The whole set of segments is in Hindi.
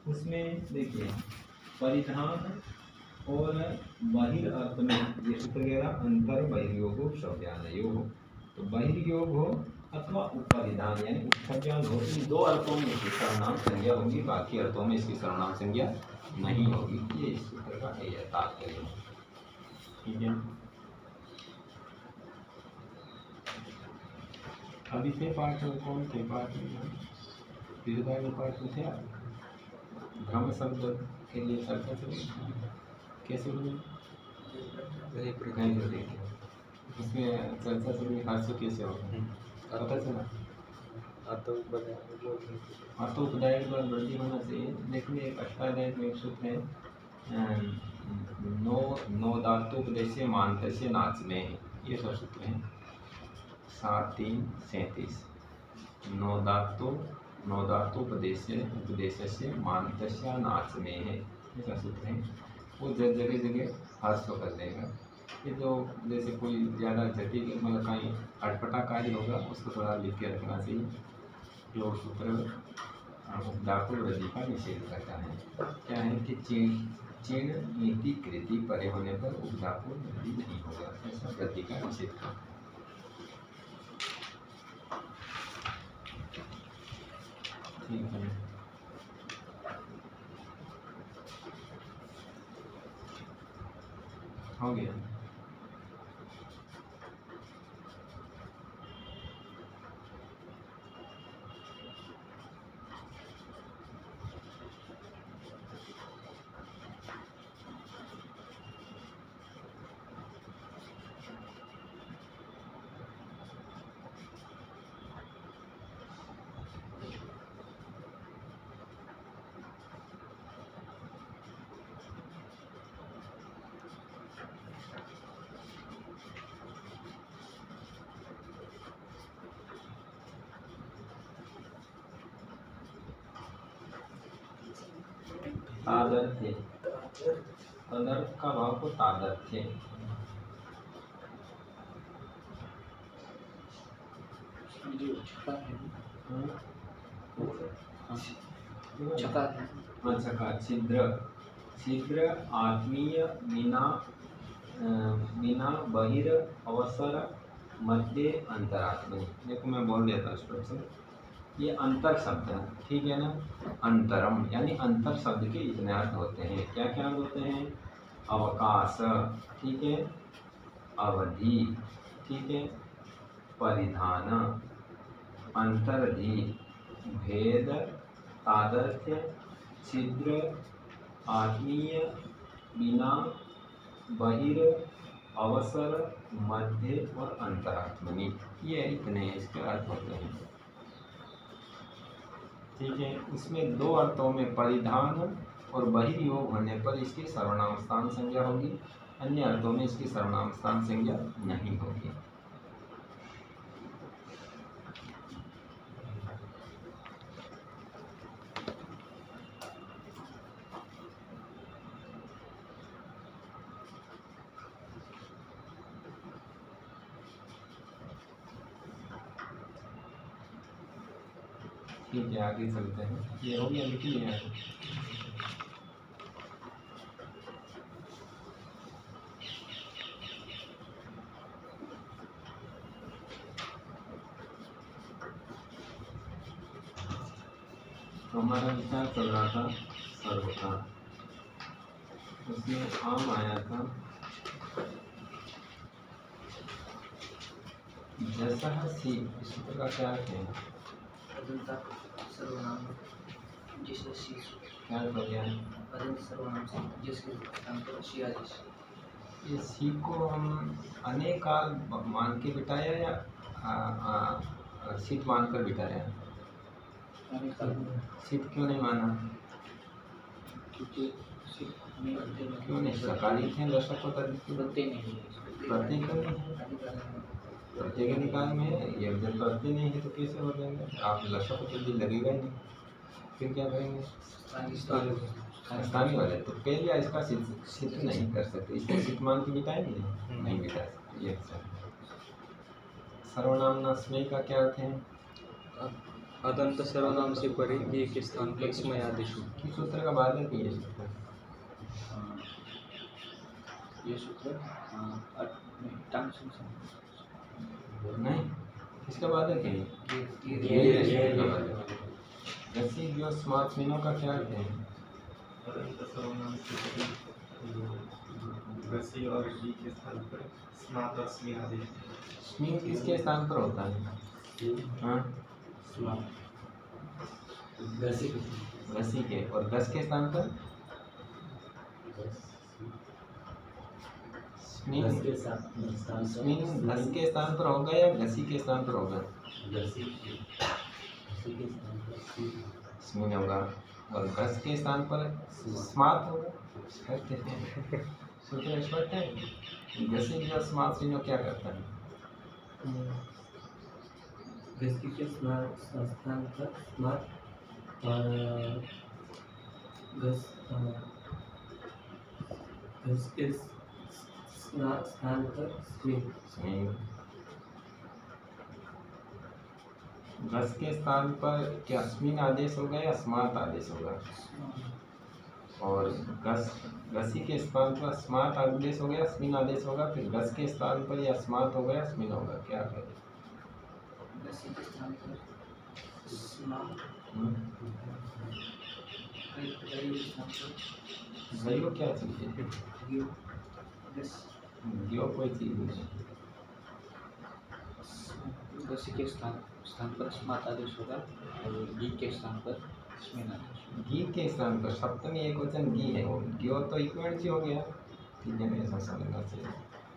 उसमें देखिए परिधान और बहिर अर्थ में ये सूत्र कह रहा अंतर बहिर्योग शब्दानयोग। तो बहिर्योग हो अथवा उपरिधान यानी उत्सर्जन हो, इन दो अर्थों में इसकी सर्वनाम संज्ञा होगी, बाकी अर्थों में इसकी सर्वनाम संज्ञा नहीं होगी। ये इस सूत्र का तात्पर्य है। ठीक है, अभी से पाठ कौन थे? पाठ में पाठ में थे आप? भ्रम शब्द के लिए चर्चा चली कैसे हुई? उसमें चर्चा चली हर्ष कैसे होगा पता चला? अर्थोपदायक द्वारा वृद्धि होना चाहिए। लेकिन एक अष्टाध्याय में एक सूत्र है नो धातुपदेश मानतस्य नाच में, ये सब सूत्र है 7-3-37। नो धातुपदेश से मानतस्य नाच में है, ऐसा सूत्र है। वो जगह जगह हर्ष कर देगा। ये तो जैसे कोई ज़्यादा जटिल मतलब कहीं अटपटा कार्य होगा उसको थोड़ा लिख के रखना चाहिए। जो सूत्र धातु वृद्धि का निषेध करता है क्या है कि चीण नीति कृति परे होने पर उपधातु वृद्धि नहीं होगा, ऐसा वृद्धि का निषेध करता है। ठीक है, हो गया। तादर्थ्य, तदर्थ का भाव को तादर्थ्य। छिद्र आत्मीय बिना बहिर अवसर मध्य अंतरात्म। देखो मैं बोल देता हूँ से, ये अंतर शब्द है, ठीक है ना। अंतरम यानी अंतर शब्द के इतने अर्थ होते हैं। क्या क्या अर्थ होते हैं? अवकाश, ठीक है, अवधि, ठीक है, परिधान, अंतरधि, भेद, तादर्थ्य, छिद्र, आत्मीय, बिना, बहिर, अवसर, मध्य और अंतरात्मनि, ये इतने इसके अर्थ होते हैं। ठीक है, इसमें दो अर्थों में परिधान और बहिर्योग होने पर इसकी सर्वनाम स्थान संज्ञा होगी, अन्य अर्थों में इसकी सर्वनाम स्थान संज्ञा नहीं होगी। ठीक है, आगे चलते हैं। ये हो गया, लिख लिया है। हमारा विचार चल रहा था सर्व का, उसमें आम आया था जैसा सी, इसी प्रकार क्या है सर्वनाम जिसे सी क्या कर दिया है सर्वनाम से जिसके स्थान पर सी आदेश। ये सी को हम अनेक काल मान के बिठाया या सिद्ध मान कर बिठाया? सिद्ध क्यों नहीं माना? क्योंकि क्यों नहीं? सकालिक है, लशक होता प्रत्यय नहीं है, प्रत्यय क्यों नहीं है? प्रत्यय के निकाल में है, ये जब प्रत्यय नहीं है तो कैसे हो जाएंगे? आप लशक तो जल्दी लगेगा ही नहीं, फिर क्या करेंगे? स्थानीय वाले तो पहले इसका सिद्ध नहीं कर सकते, इसको सिद्ध मान के बिठाएंगे नहीं बिठा सकते। ये सर्वनाम नस्मय का क्या अर्थ है? अदंत सर्वनाम से परे ये के स्थान पर स्मय आदेश हो। किस सूत्र का बाधक है ये सूत्र? ये सूत्र टांग नहीं, किसका बाधक है ये सूत्र का बाधक। रसी जो स्मार्ट मीनों का क्या अर्थ है? रसी और जी के स्थान पर स्मार्ट और स्मी आदेश। स्मी किसके स्थान पर होता है? हाँ, रसी के। और गस के स्थान पर स्मी घस के स्थान पर होगा या घसी के स्थान पर होगा? स्मी होगा। और घस के स्थान पर स्मार्ट होगा। स्पष्ट है, सूत्र स्पष्ट है। घसी जो स्मार्ट सीनो क्या करता है? घसी के स्थान पर स्मार्ट और घस के स्थान पर स्मी। घस के स्थान पर क्या स्मिन आदेश होगा या स्मार्ट आदेश होगा? और घसी के स्थान पर स्मार्ट आदेश होगा या स्मिन आदेश होगा? फिर घस के स्थान पर या स्मार्ट होगा या स्मिन होगा? क्या करें? घसी के स्थान पर स्मार्ट, गयो क्या चीज़ है? गयो कोई चीज़ नहीं। घसी के स्थान पर स्मार्ट आदेश होगा और गी के स्थान पर स्मिन आदेश। गी के स्थान पर सप्तमी एक वचन गी है, वो ग्यो तो इक्विवेलेंट हो गया। ठीक है, ऐसा समझना चाहिए।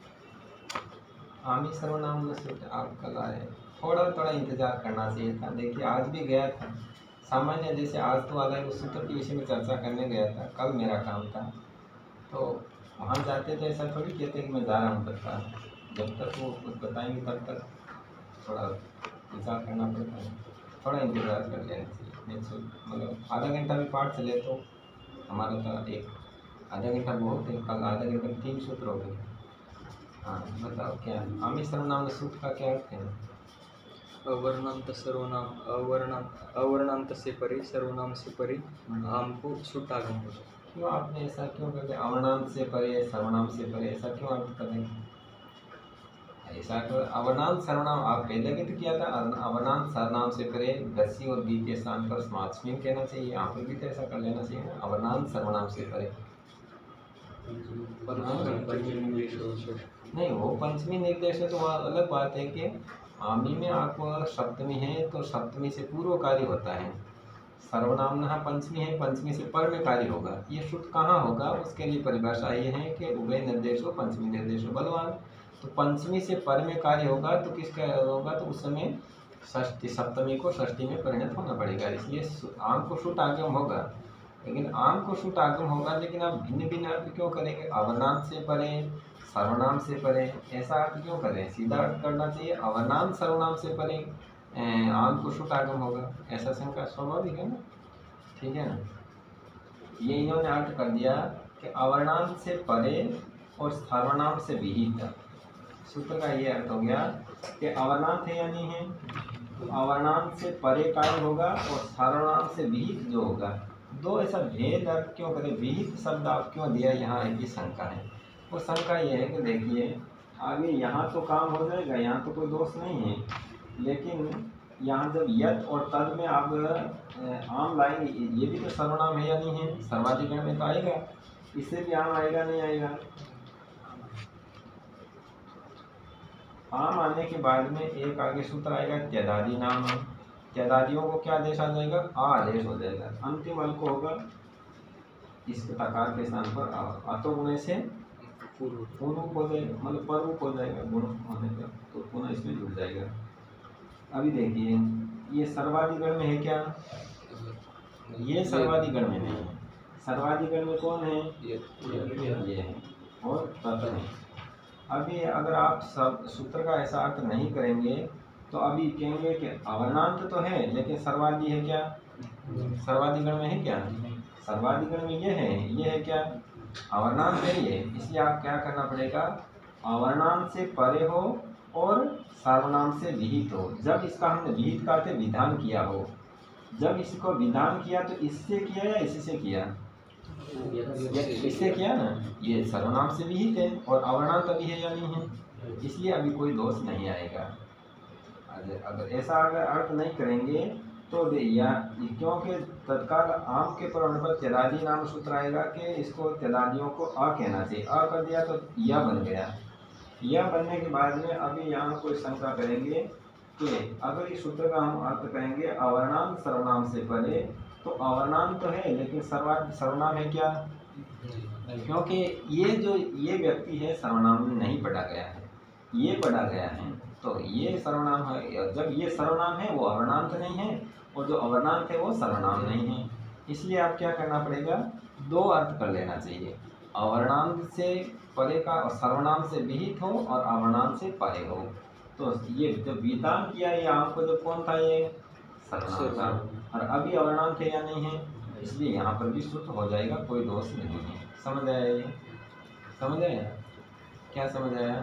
आमी सर्वनाम में सूत्र आप कल आए, थोड़ा इंतजार करना चाहिए था। देखिए आज भी गया था सामान्य, जैसे आज तो आ गए उस सूत्र के विषय में चर्चा करने गया था, कल मेरा काम था। तो वहाँ जाते तो ऐसा थोड़ी कहते कि मैं जा रहा हूँ बता, जब तक वो कुछ बताएंगे तब तक थोड़ा इंतजार करना पड़ता है। थोड़ा इंतजार कर लेना चाहिए। मतलब आधा घंटा भी पाठ चले तो हमारा तो एक आधा घंटा बहुत है, कल आधा घंटा में 3 सूत्र हो गए। हाँ बताओ क्या आमी सर्वनाम सूत्र का क्या अर्थ है? अवर्णांत सर्वनाम अवर्णांत से परे सर्वनाम से परे आम को छूट आगम हो। क्यों आपने ऐसा क्यों करके अवर्णांत से परे सर्वनाम से परे ऐसा क्यों अर्थ करें? ऐसा तो अवर्णांत सर्वनाम आप पहले भी तो किया था। अवर्णांत सर्वनाम से परे घसी और गी के स्थान पर स्मार्ट कहना चाहिए। यहाँ पर भी तो ऐसा कर लेना चाहिए ना, अवर्णांत सर्वनाम से परे। नहीं, वो पंचमी निर्देश है तो वहाँ अलग बात है कि आमी में आपको सप्तमी है तो सप्तमी से पूर्व कार्य होता है। सर्वनाम नहा पंचमी है, पंचमी से पर में कार्य होगा। ये शुद्ध कहाँ होगा उसके लिए परिभाषा ये है कि उभय निर्देश हो पंचमी निर्देश हो बलवान। तो पंचमी से पर में कार्य होगा तो किसका होगा? तो उस समय षष्ठी सप्तमी को षष्ठी में परिणत होना पड़ेगा। इसलिए आम को शुद्ध आगम होगा, लेकिन आम को शुद्ध आगम होगा, लेकिन आप भिन्न भिन्न अर्थ क्यों करेंगे? अवर्णांत से परे सर्वनाम से परे ऐसा अर्थ क्यों करें? सीधा अर्थ करना चाहिए अवर्णांत सर्वनाम से परे आम को शुद्ध आगम होगा। ऐसा शंका स्वाभाविक है ना, ठीक है ना। ये इन्होंने अर्थ कर दिया कि अवर्णांत से परे और सर्वनाम से विहित। सूत्र का ये अर्थ हो गया कि अवर्णांत है या नहीं है, तो अवर्णांत से परे कार्य होगा और सर्वनाम से विहित जो होगा। दो ऐसा भेद अर्थ क्यों करें? विहित शब्द आप क्यों दिया? यहाँ एक ही शंका है। वो शंका ये है कि देखिए आगे यहाँ तो काम हो जाएगा, यहाँ तो कोई दोष नहीं है, लेकिन यहाँ जब यत और तद में आप आम लाएंगे, ये भी तो सर्वनाम है या नहीं है? सर्वाधिकरण में तो आएगा, इससे भी आम आएगा नहीं आएगा? आम आने के बाद में एक आगे सूत्र आएगा त्यदादि नाम है। त्यदादियों को क्या आदेश आ जाएगा? आ आदेश हो जाएगा। अंतिम अल को होगा इस तकार के स्थान पर अतो गुणे से पूर्व हो जाएगा, मतलब पररूप हो जाएगा गुण होने पर, तो पुनः इसमें जुड़ जाएगा। अभी देखिए ये सर्वाधिगण में है क्या? ये सर्वाधिगण में नहीं है। सर्वाधिगण में कौन है? ये है और तत् है। अभी अगर आप सब सूत्र का ऐसा अर्थ नहीं करेंगे तो अभी कहेंगे कि अवर्णांत तो है लेकिन सर्वादि है क्या? सर्वाधिगण में है क्या? सर्वाधिगण में ये है क्या? अवर्णांत है ये। इसलिए आप क्या करना पड़ेगा? अवर्णांत से परे हो और सर्वनाम से विहित हो। जब इसका हमने विहित का अर्थ विधान किया हो, जब इसको विधान किया तो इससे किया या इससे किया? इससे किया ना, ये सर्वनाम से विहित है और अवर्णांत अभी है या नहीं है, इसलिए अभी कोई दोष नहीं आएगा। अगर ऐसा अगर अर्थ नहीं करेंगे तो या क्योंकि तत्काल आम के प्रमाण पर त्यलादी नाम सूत्र आएगा कि इसको त्यलादियों को अ कहना चाहिए, अ कर दिया तो यह बन गया। यह बनने के बाद में अभी यहाँ कोई शंका करेंगे कि अगर इस सूत्र का हम अर्थ करेंगे अवर्णांत सर्वनाम से परे, तो अवर्णांत तो है लेकिन सर्वनाम है क्या? क्योंकि ये व्यक्ति है सर्वनाम में नहीं पढ़ा गया है, ये पढ़ा गया है, तो ये सर्वनाम है। जब ये सर्वनाम है वो अवर्णांत नहीं है, और जो अवर्णांत है वो सर्वनाम नहीं है। इसलिए आप क्या करना पड़ेगा, दो अर्थ कर लेना चाहिए, अवर्णांत से परे का और सर्वनाम से विहित हो और अवर्णांत से परे हो। तो ये जब विधान किया ये आपको जब कौन था, ये सर्वनाम था, और अभी अवर्णांत है या नहीं है, इसलिए यहाँ पर भी शुद्ध हो जाएगा, कोई दोष नहीं है। समझ आया? ये समझ आया? क्या समझ आया?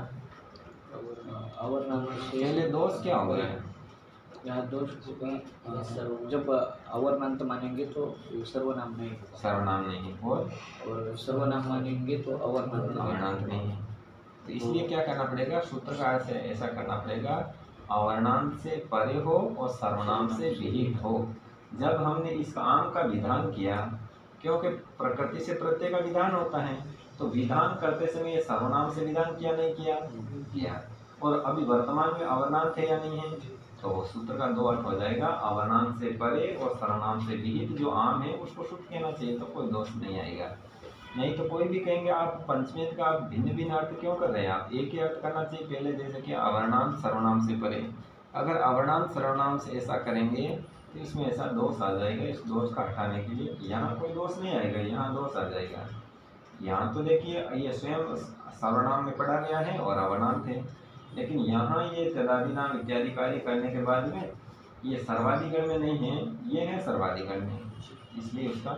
अवर्णांत से पहले दोष क्या हो गया? यहाँ दोष होगा, जब अवर्णांत मानेंगे तो सर्वनाम नहीं होगा, सर्वनाम नहीं, और सर्वनाम मानेंगे तो अवर्णांत नहीं है। तो इसलिए क्या करना पड़ेगा, सूत्रकार से ऐसा करना पड़ेगा, अवर्णांत से परे हो और सर्वनाम से विहित हो। जब हमने इस आम का विधान किया, क्योंकि प्रकृति से प्रत्यय का विधान होता है, तो विधान करते समय ये सर्वनाम से विधान किया नहीं किया? किया। और अभी वर्तमान में अवर्णांत है या नहीं है, तो सूत्र का दो अर्थ हो जाएगा, अवर्णांत से परे और सर्वनाम से विहित जो आम है उसको शुद्ध कहना चाहिए, तो कोई दोष नहीं आएगा। नहीं तो कोई भी कहेंगे आप पंचमेद का भिन्न भिन्न अर्थ क्यों कर रहे हैं, आप एक ही अर्थ करना चाहिए पहले, जैसे कि अवर्णांत सर्वनाम से परे। अगर अवर्णांत सर्वनाम से ऐसा करेंगे तो इसमें ऐसा दोष आ जाएगा। इस दोष का हटाने के लिए यहाँ कोई दोष नहीं आएगा, यहाँ दोष आ जाएगा। यहाँ तो देखिए ये स्वयं सर्वनाम में पढ़ा गया है और अवर्णांत है, लेकिन यहाँ ये तदादि नाम इत्यादि कार्य करने के बाद में ये सर्वाधिगण में नहीं है, ये है सर्वाधिगण में, इसलिए उसका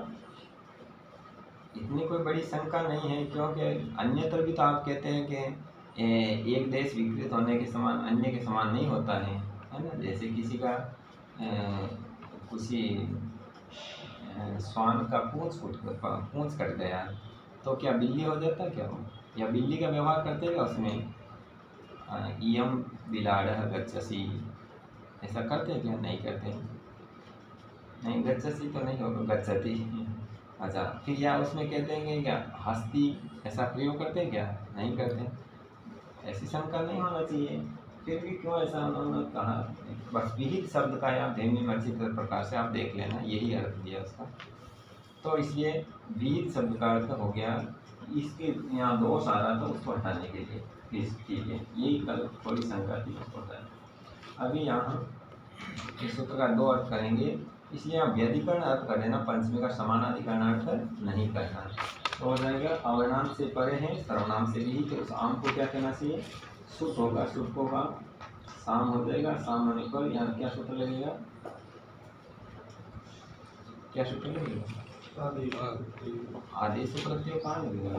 इतनी कोई बड़ी शंका नहीं है। क्योंकि अन्यत्र भी तो आप कहते हैं कि एक देश विकृत होने के समान अन्य के समान नहीं होता है ना। जैसे किसी का किसी श्वान का पूंछ कट गया तो क्या बिल्ली हो जाता क्या वो, या बिल्ली का व्यवहार करते हैं उसमें इयम बिलाड़ः गच्छसि, ऐसा करते हैं क्या? नहीं करते, नहीं गच्छसि तो नहीं होगा, गच्छति। अच्छा, फिर या उसमें कहते हैं क्या हस्ती, ऐसा प्रयोग करते हैं क्या? नहीं करते। ऐसी शंका नहीं होना चाहिए, फिर भी क्यों ऐसा उन्होंने कहा? बस विहित शब्द का या ध्वनिमर्चित प्रकार से आप देख लेना, यही अर्थ दिया उसका। तो इसलिए विहित शब्द का अर्थ हो गया, इसके यहाँ दोष आ रहा था उसको हटाने के लिए, ठीक है, यही कल थोड़ी शंका थी उसको हटाए। अभी यहाँ इस सूत्र का दो अर्थ करेंगे, इसलिए आप व्यधिकरण अर्थ कर देना, पंचमी का समानाधिकरण अर्थ नहीं करना। तो हो जाएगा अवर्णांत से परे है, सर्वनाम से भी, तो उस आम को क्या कहना चाहिए? सुख होगा, सुख होगा, शाम हो जाएगा, शाम होने पर यहाँ क्या सूत्र लगेगा? क्या सूत्र लगेगा? आदेश प्रत्यय कहाँ लगेगा?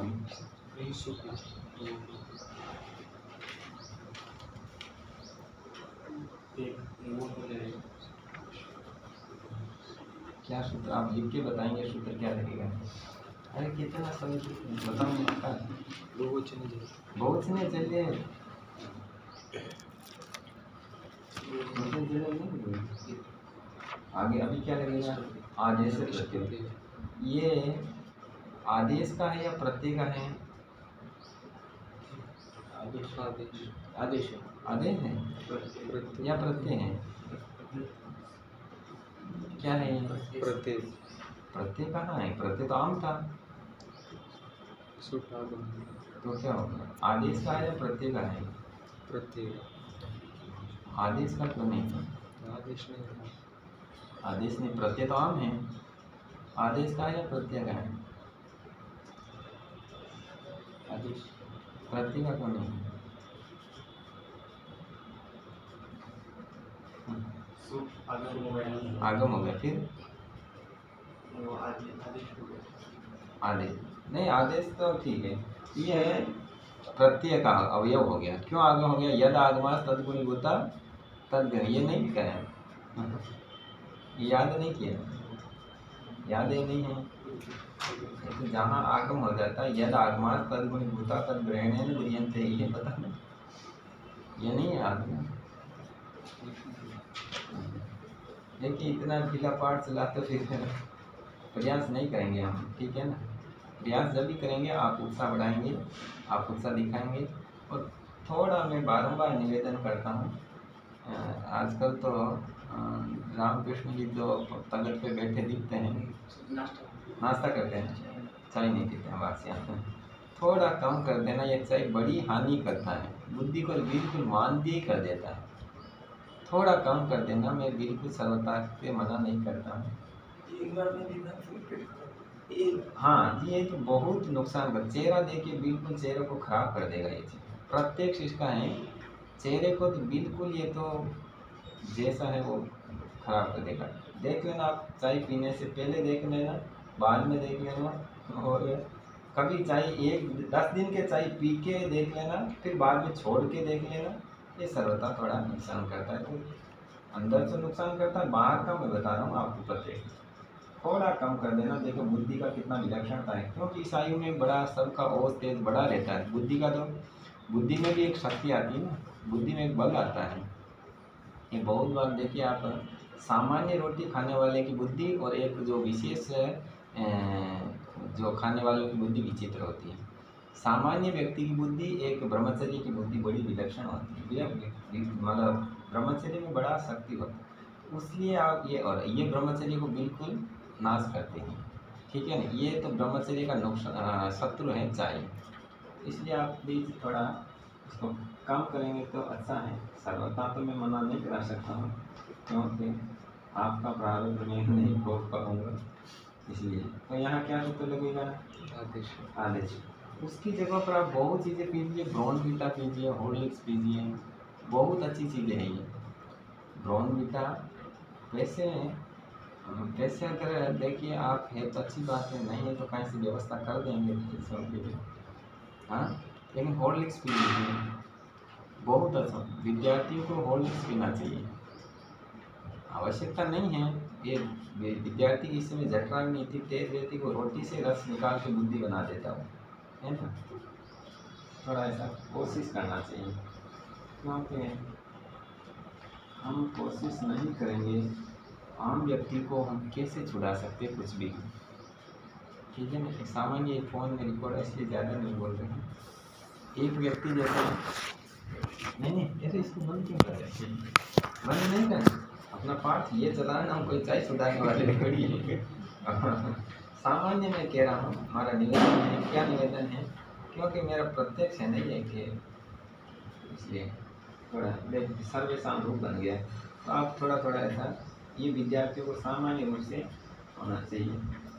क्या सूत्र आप लिख के बताएंगे, सूत्र क्या लगेगा? अरे कितना समय बताओ, बहुत से नहीं चलिए, आगे अभी क्या लगेगा? आदेश प्रत्यय। ये आदेश का है या प्रत्यय का है? आदेश है या प्रत्यय है? क्या है? प्रत्यय। प्रत्यय कहाँ है? प्रत्यय तो आम था, तो क्या होगा? आदेश का है या प्रत्यय का है? प्रत्यय। आदेश का क्यों नहीं था? आदेश नहीं, आदेश नहीं, प्रत्यय तो आम है, आदेश का है या प्रत्यय का है? आदेश। प्रत्यय का क्यों नहीं है? आगम हो गया, फिर आदेश नहीं, आदेश तो ठीक है, ये है प्रत्यय का अवयव हो गया। क्यों आगम हो गया? यद आगमास तद गुणीभूता तद ग्रहण। ये नहीं लिखा है, याद नहीं किया, याद ही नहीं है। तो जहाँ आगम हो जाता है यद आगमास तद गुणीभूता तद ग्रहण गृह्यन्ते, ये पता नहीं, ये नहीं है आगम। देखिए इतना ढीला पाठ चला तो फिर प्रयास नहीं करेंगे हम, ठीक है ना। प्रयास जब भी करेंगे आप उत्साह बढ़ाएंगे, आप उत्साह दिखाएंगे। और थोड़ा मैं बारंबार निवेदन करता हूँ, आजकल तो रामकृष्ण जी जो तगड़ पे बैठे दिखते हैं, नाश्ता करते हैं, चाय नहीं पीते हैं वासियाँ, थोड़ा कम कर देना। ये चाय बड़ी हानि करता है, बुद्धि को बिल्कुल मानदेय कर देता है। थोड़ा कम कर देना, मैं बिल्कुल सर्वथा से मना नहीं करता हूँ। हाँ ये तो बहुत नुकसान कर, चेहरा देखिए बिल्कुल चेहरे को खराब कर देगा ये चीज़। प्रत्येक चीज़ का है, चेहरे को तो बिल्कुल ये तो जैसा है वो खराब कर देगा। देख लेना आप, चाय पीने से पहले देख लेना, बाद में देख लेना, और कभी चाय 10 दिन के चाय पी के देख लेना, फिर बाद में छोड़ के देख लेना। ये सर्वथा थोड़ा नुकसान करता है। तो अंदर से नुकसान करता है, बाहर का मैं बता रहा हूँ आपको, प्रत्येक थोड़ा कम कर देना। देखो बुद्धि का कितना विलक्षणता है, क्योंकि इस आयु में बड़ा सबका ओज तेज बड़ा रहता है। बुद्धि का तो, बुद्धि में भी एक शक्ति आती है ना, बुद्धि में एक बल आता है। ये बहुत बार देखिए आप, सामान्य रोटी खाने वाले की बुद्धि और एक जो विशेष जो खाने वालों की बुद्धि विचित्र होती है। सामान्य व्यक्ति की बुद्धि, एक ब्रह्मचर्य की बुद्धि बड़ी विलक्षण होती है। मतलब ब्रह्मचर्य में बड़ा शक्ति होता है, इसलिए आप ये, और ये ब्रह्मचर्य को बिल्कुल नाश करते हैं, ठीक है ना। ये तो ब्रह्मचर्य का नुकसान शत्रु है चाय, इसलिए आप प्लीज़ थोड़ा इसको कम करेंगे तो अच्छा है। सर्वथा तो मैं मना नहीं करा सकता हूँ, क्योंकि आपका प्रारंभ में नहीं भोग पाऊँगा, इसलिए। तो यहाँ क्या सूत्र लगेगा? आदेश। आदेश। उसकी जगह पर आप बहुत चीज़ें पीजिए, ब्रोनविटा पीजिए, हॉर्लिक्स पीजिए, बहुत अच्छी चीज़ें हैं ये। ब्रोनविटा वैसे अगर देखिए आप है तो अच्छी बात है, नहीं है तो कहीं से व्यवस्था कर देंगे के लिए, हाँ। लेकिन हॉर्लिक्स पी लीजिए, बहुत अच्छा। विद्यार्थियों को हॉर्लिक्स पीना चाहिए, आवश्यकता नहीं है। ये विद्यार्थी की इस समय जठराग्नि इतनी तेज रहती है, वो रोटी से रस निकाल के बुद्धि बना देता है ना। थोड़ा ऐसा कोशिश करना चाहिए, क्योंकि हम कोशिश नहीं करेंगे, आम व्यक्ति को हम कैसे छुड़ा सकते कुछ भी, ठीक है ना। एक सामान्य फ़ोन में रिकॉर्ड, इसलिए ज़्यादा नहीं बोल रहे हैं। एक व्यक्ति जैसे नहीं ऐसे इसको बंद क्यों कर रहे हैं? बंद नहीं करें, अपना पाठ ये चलाना, हम कोई चाय सुधारने वाले खड़ी है। सामान्य मैं कह रहा हूँ, हमारा निवेदन है। क्या निवेदन है? क्योंकि मेरा प्रत्यक्ष है नहीं है कि, इसलिए थोड़ा सर्वेशाम रूप बन गया। तो आप थोड़ा थोड़ा ऐसा, ये विद्यार्थियों को सामान्य रूप से होना चाहिए।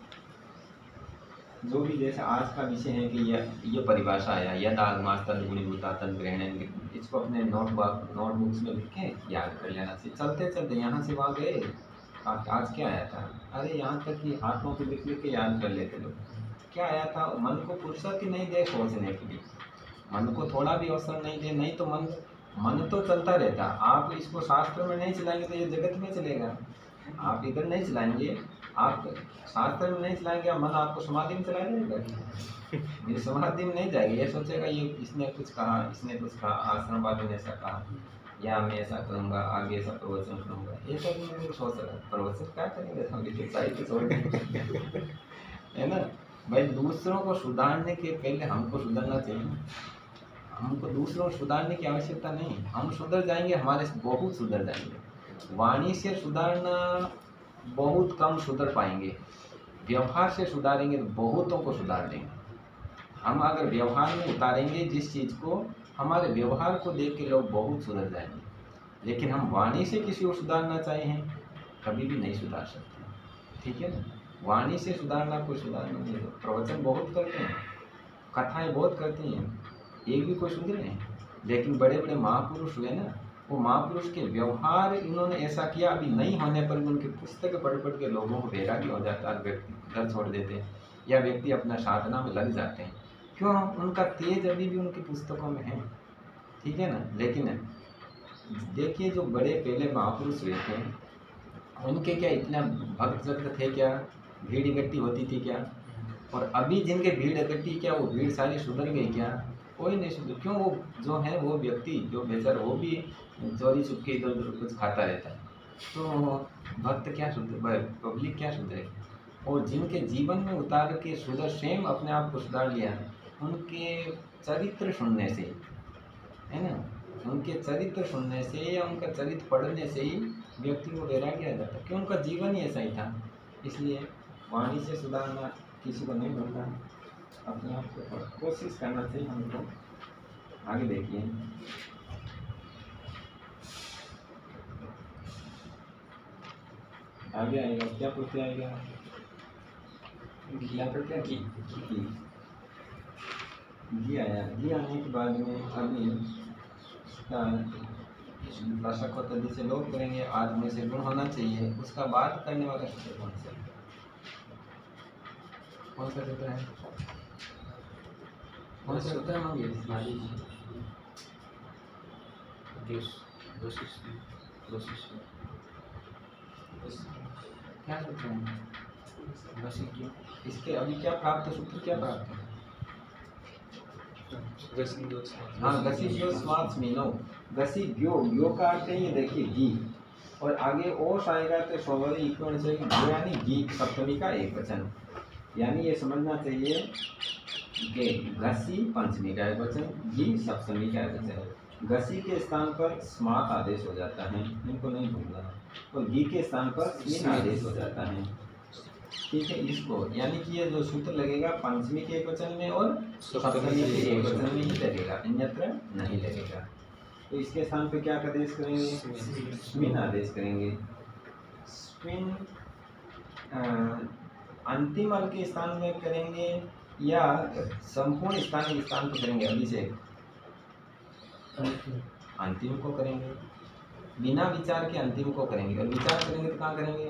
जो भी जैसे आज का विषय है कि ये परिभाषा आया, यद आगमास तद गुणीभूता तद ग्रहण, इसको अपने नोटबुक्स में लिख के याद कर लेना चाहिए। चलते चलते यहाँ से वहाँ गए, आज क्या आया था, अरे यहाँ तक कि हाथों पे लिख लिख के याद कर लेते लोग। क्या आया था? मन को फुर्सत ही नहीं दे सोचने के लिए, मन को थोड़ा भी अवसर नहीं दे, नहीं तो मन तो चलता रहता। आप इसको शास्त्र में नहीं चलाएंगे तो ये जगत में चलेगा। आप इधर नहीं चलाएंगे, आप शास्त्र में नहीं चलाएंगे, मन आपको समाधि में चला जाएगा। ये समाधि में नहीं जाएगा, ये सोचेगा ये इसने कुछ कहा, इसने कुछ कहा, आश्रम वाले ने ऐसा कहा, या मैं ऐसा करूँगा, आगे ऐसा प्रवचन करूँगा, ये सब नहीं सोच रहा। प्रवचन क्या करेंगे, हम तो छोड़ है ना भाई। दूसरों को सुधारने के पहले हमको सुधरना चाहिए। हमको दूसरों को सुधारने की आवश्यकता नहीं, हम सुधर जाएंगे, हमारे से बहुत सुधर जाएंगे। वाणी से सुधारना बहुत कम सुधर पाएंगे, व्यवहार से सुधारेंगे तो बहुतों को सुधार देंगे। हम अगर व्यवहार में उतारेंगे जिस चीज़ को, हमारे व्यवहार को देख के लोग बहुत सुधर जाएंगे। लेकिन हम वाणी से किसी को सुधारना चाहें, कभी भी नहीं सुधार सकते, ठीक है ना। वाणी से सुधारना कोई सुधारना नहीं है। प्रवचन बहुत करते हैं, कथाएं बहुत करती हैं, एक भी कोई सुधरे नहीं। लेकिन बड़े बड़े महापुरुष हुए ना, वो महापुरुष के व्यवहार इन्होंने ऐसा किया, अभी नहीं होने पर भी उनकी पुस्तक पढ़ पढ़ के लोगों को वैराग्य हो जाता है, व्यक्ति घर छोड़ देते हैं या व्यक्ति अपना साधना में लग जाते हैं। क्यों? उनका तेज अभी भी उनकी पुस्तकों में है, ठीक है ना। लेकिन देखिए जो बड़े पहले महापुरुष हुए थे उनके क्या इतना भक्त जगत थे क्या? भीड़ इकट्ठी होती थी क्या? और अभी जिनके भीड़ इकट्ठी, क्या वो भीड़ सारी सुधर गई क्या? कोई नहीं सुधर। क्यों? वो जो है वो व्यक्ति जो बेचारा वो भी चोरी छुपके इधर उधर कुछ खाता रहता है, तो भक्त क्या सुधर, पब्लिक क्या सुधरे? और जिनके जीवन में उतार के सुधर स्वयं अपने आप को सुधार लिया, उनके चरित्र सुनने से, है ना, उनके चरित्र सुनने से या उनका चरित्र पढ़ने से ही व्यक्ति को वैराग्य आ जाता, क्यों? उनका जीवन ही ऐसा ही था। इसलिए वाणी से सुधारना किसी को नहीं मिलता, अपने आप को कोशिश करना चाहिए हमको। आगे देखिए, आगे आएगा क्या पूछते आएगा? घी आया, घी आने के बाद में अभी भाषा को तदी से लोग करेंगे, आदमी से गुण होना चाहिए, उसका बात करने वाला सूत्र कौन सा सूत्र है? कौन सा सूत्र है? क्या सूत्र है? इसके अभी क्या प्राप्त सूत्र, क्या प्राप्त है? हाँ, गसी जो स्वाद मीनो, गसी ग्यो का अर्थ है ये देखिए घी, और आगे ओस आएगा तो स्वरी इक्वल से यानी घी सप्तमी का एक वचन, यानी ये समझना चाहिए कि घसी पंचमी का एक वचन, घी सप्तमी का एक वचन। घसी के स्थान पर स्मार्त आदेश हो जाता है, इनको नहीं भूलना, और घी के स्थान पर स्मीन आदेश हो जाता है, ठीक है। इसको यानी कि ये जो सूत्र लगेगा पंचमी के एक वचन में और सप्तमी के एक वचन में ही लगेगा, अन्यत्र नहीं लगेगा। तो इसके स्थान पे क्या आदेश करेंगे? स्मिन आदेश करेंगे। स्मिन अंतिम अल के स्थान में करेंगे या संपूर्ण स्थान के स्थान पर करेंगे? अभिषेक अंतिम को करेंगे, बिना विचार के अंतिम को करेंगे, और विचार करेंगे तो कहाँ करेंगे?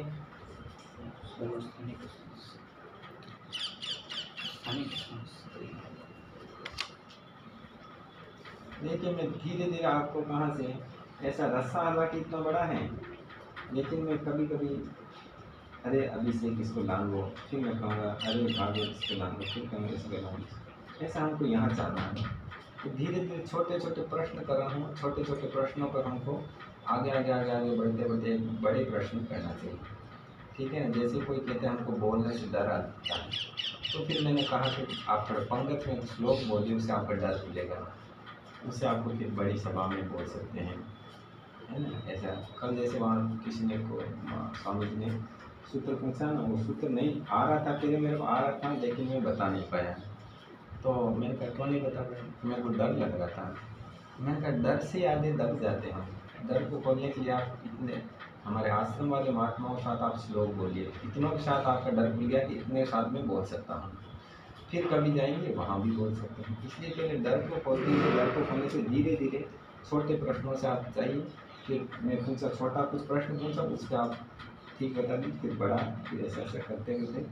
देखिए मैं धीरे धीरे आपको कहाँ से ऐसा रस्सा हालांकि इतना बड़ा है, लेकिन मैं कभी कभी अरे अभिषेक इसको लांगो, फिर मैं कहूँगा अरे भागवत इसको लांगो, फिर कहूँगा इसको लांगो, ऐसा हमको यहाँ चाहना है। तो धीरे धीरे छोटे छोटे प्रश्न कर रहा हूँ, छोटे छोटे प्रश्नों पर हमको आगे आगे आगे आगे बढ़ते बढ़ते एक बड़े प्रश्न करना चाहिए, ठीक है। जैसे कोई कहते हैं हमको बोलने से डर आता है, तो फिर मैंने कहा कि आप थोड़ा पंगत में श्लोक बोलिए, उससे आपका डर खुलेगा, उससे आपको फिर बड़ी सभा में बोल सकते हैं, है ना। ऐसा कल जैसे वहाँ किसी ने को स्वामी जी ने सूत्र पूछा ना, वो सूत्र नहीं आ रहा था, फिर मेरे को आ रहा था लेकिन मैं बता नहीं पाया, तो मैंने कहा क्यों नहीं बता पाया? मेरे को डर लग रहा था। मैंने कहा डर से आधे दब जाते हैं, डर को खोलने के लिए आप इतने हमारे आश्रम वाले महात्माओं के साथ आप श्लोक बोलिए, इतनों के साथ आपका डर खुल गया कि इतने साथ में बोल सकता हूँ, फिर कभी जाएंगे वहाँ भी बोल सकते हैं। इसलिए पहले डर को खोलते हैं, डर को खोलने से धीरे धीरे छोटे प्रश्नों से आप जाइए, फिर मैं पूछा छोटा कुछ प्रश्न पूछा, उसका आप ठीक बता दी, फिर बड़ा, फिर ऐसा ऐसा करते करते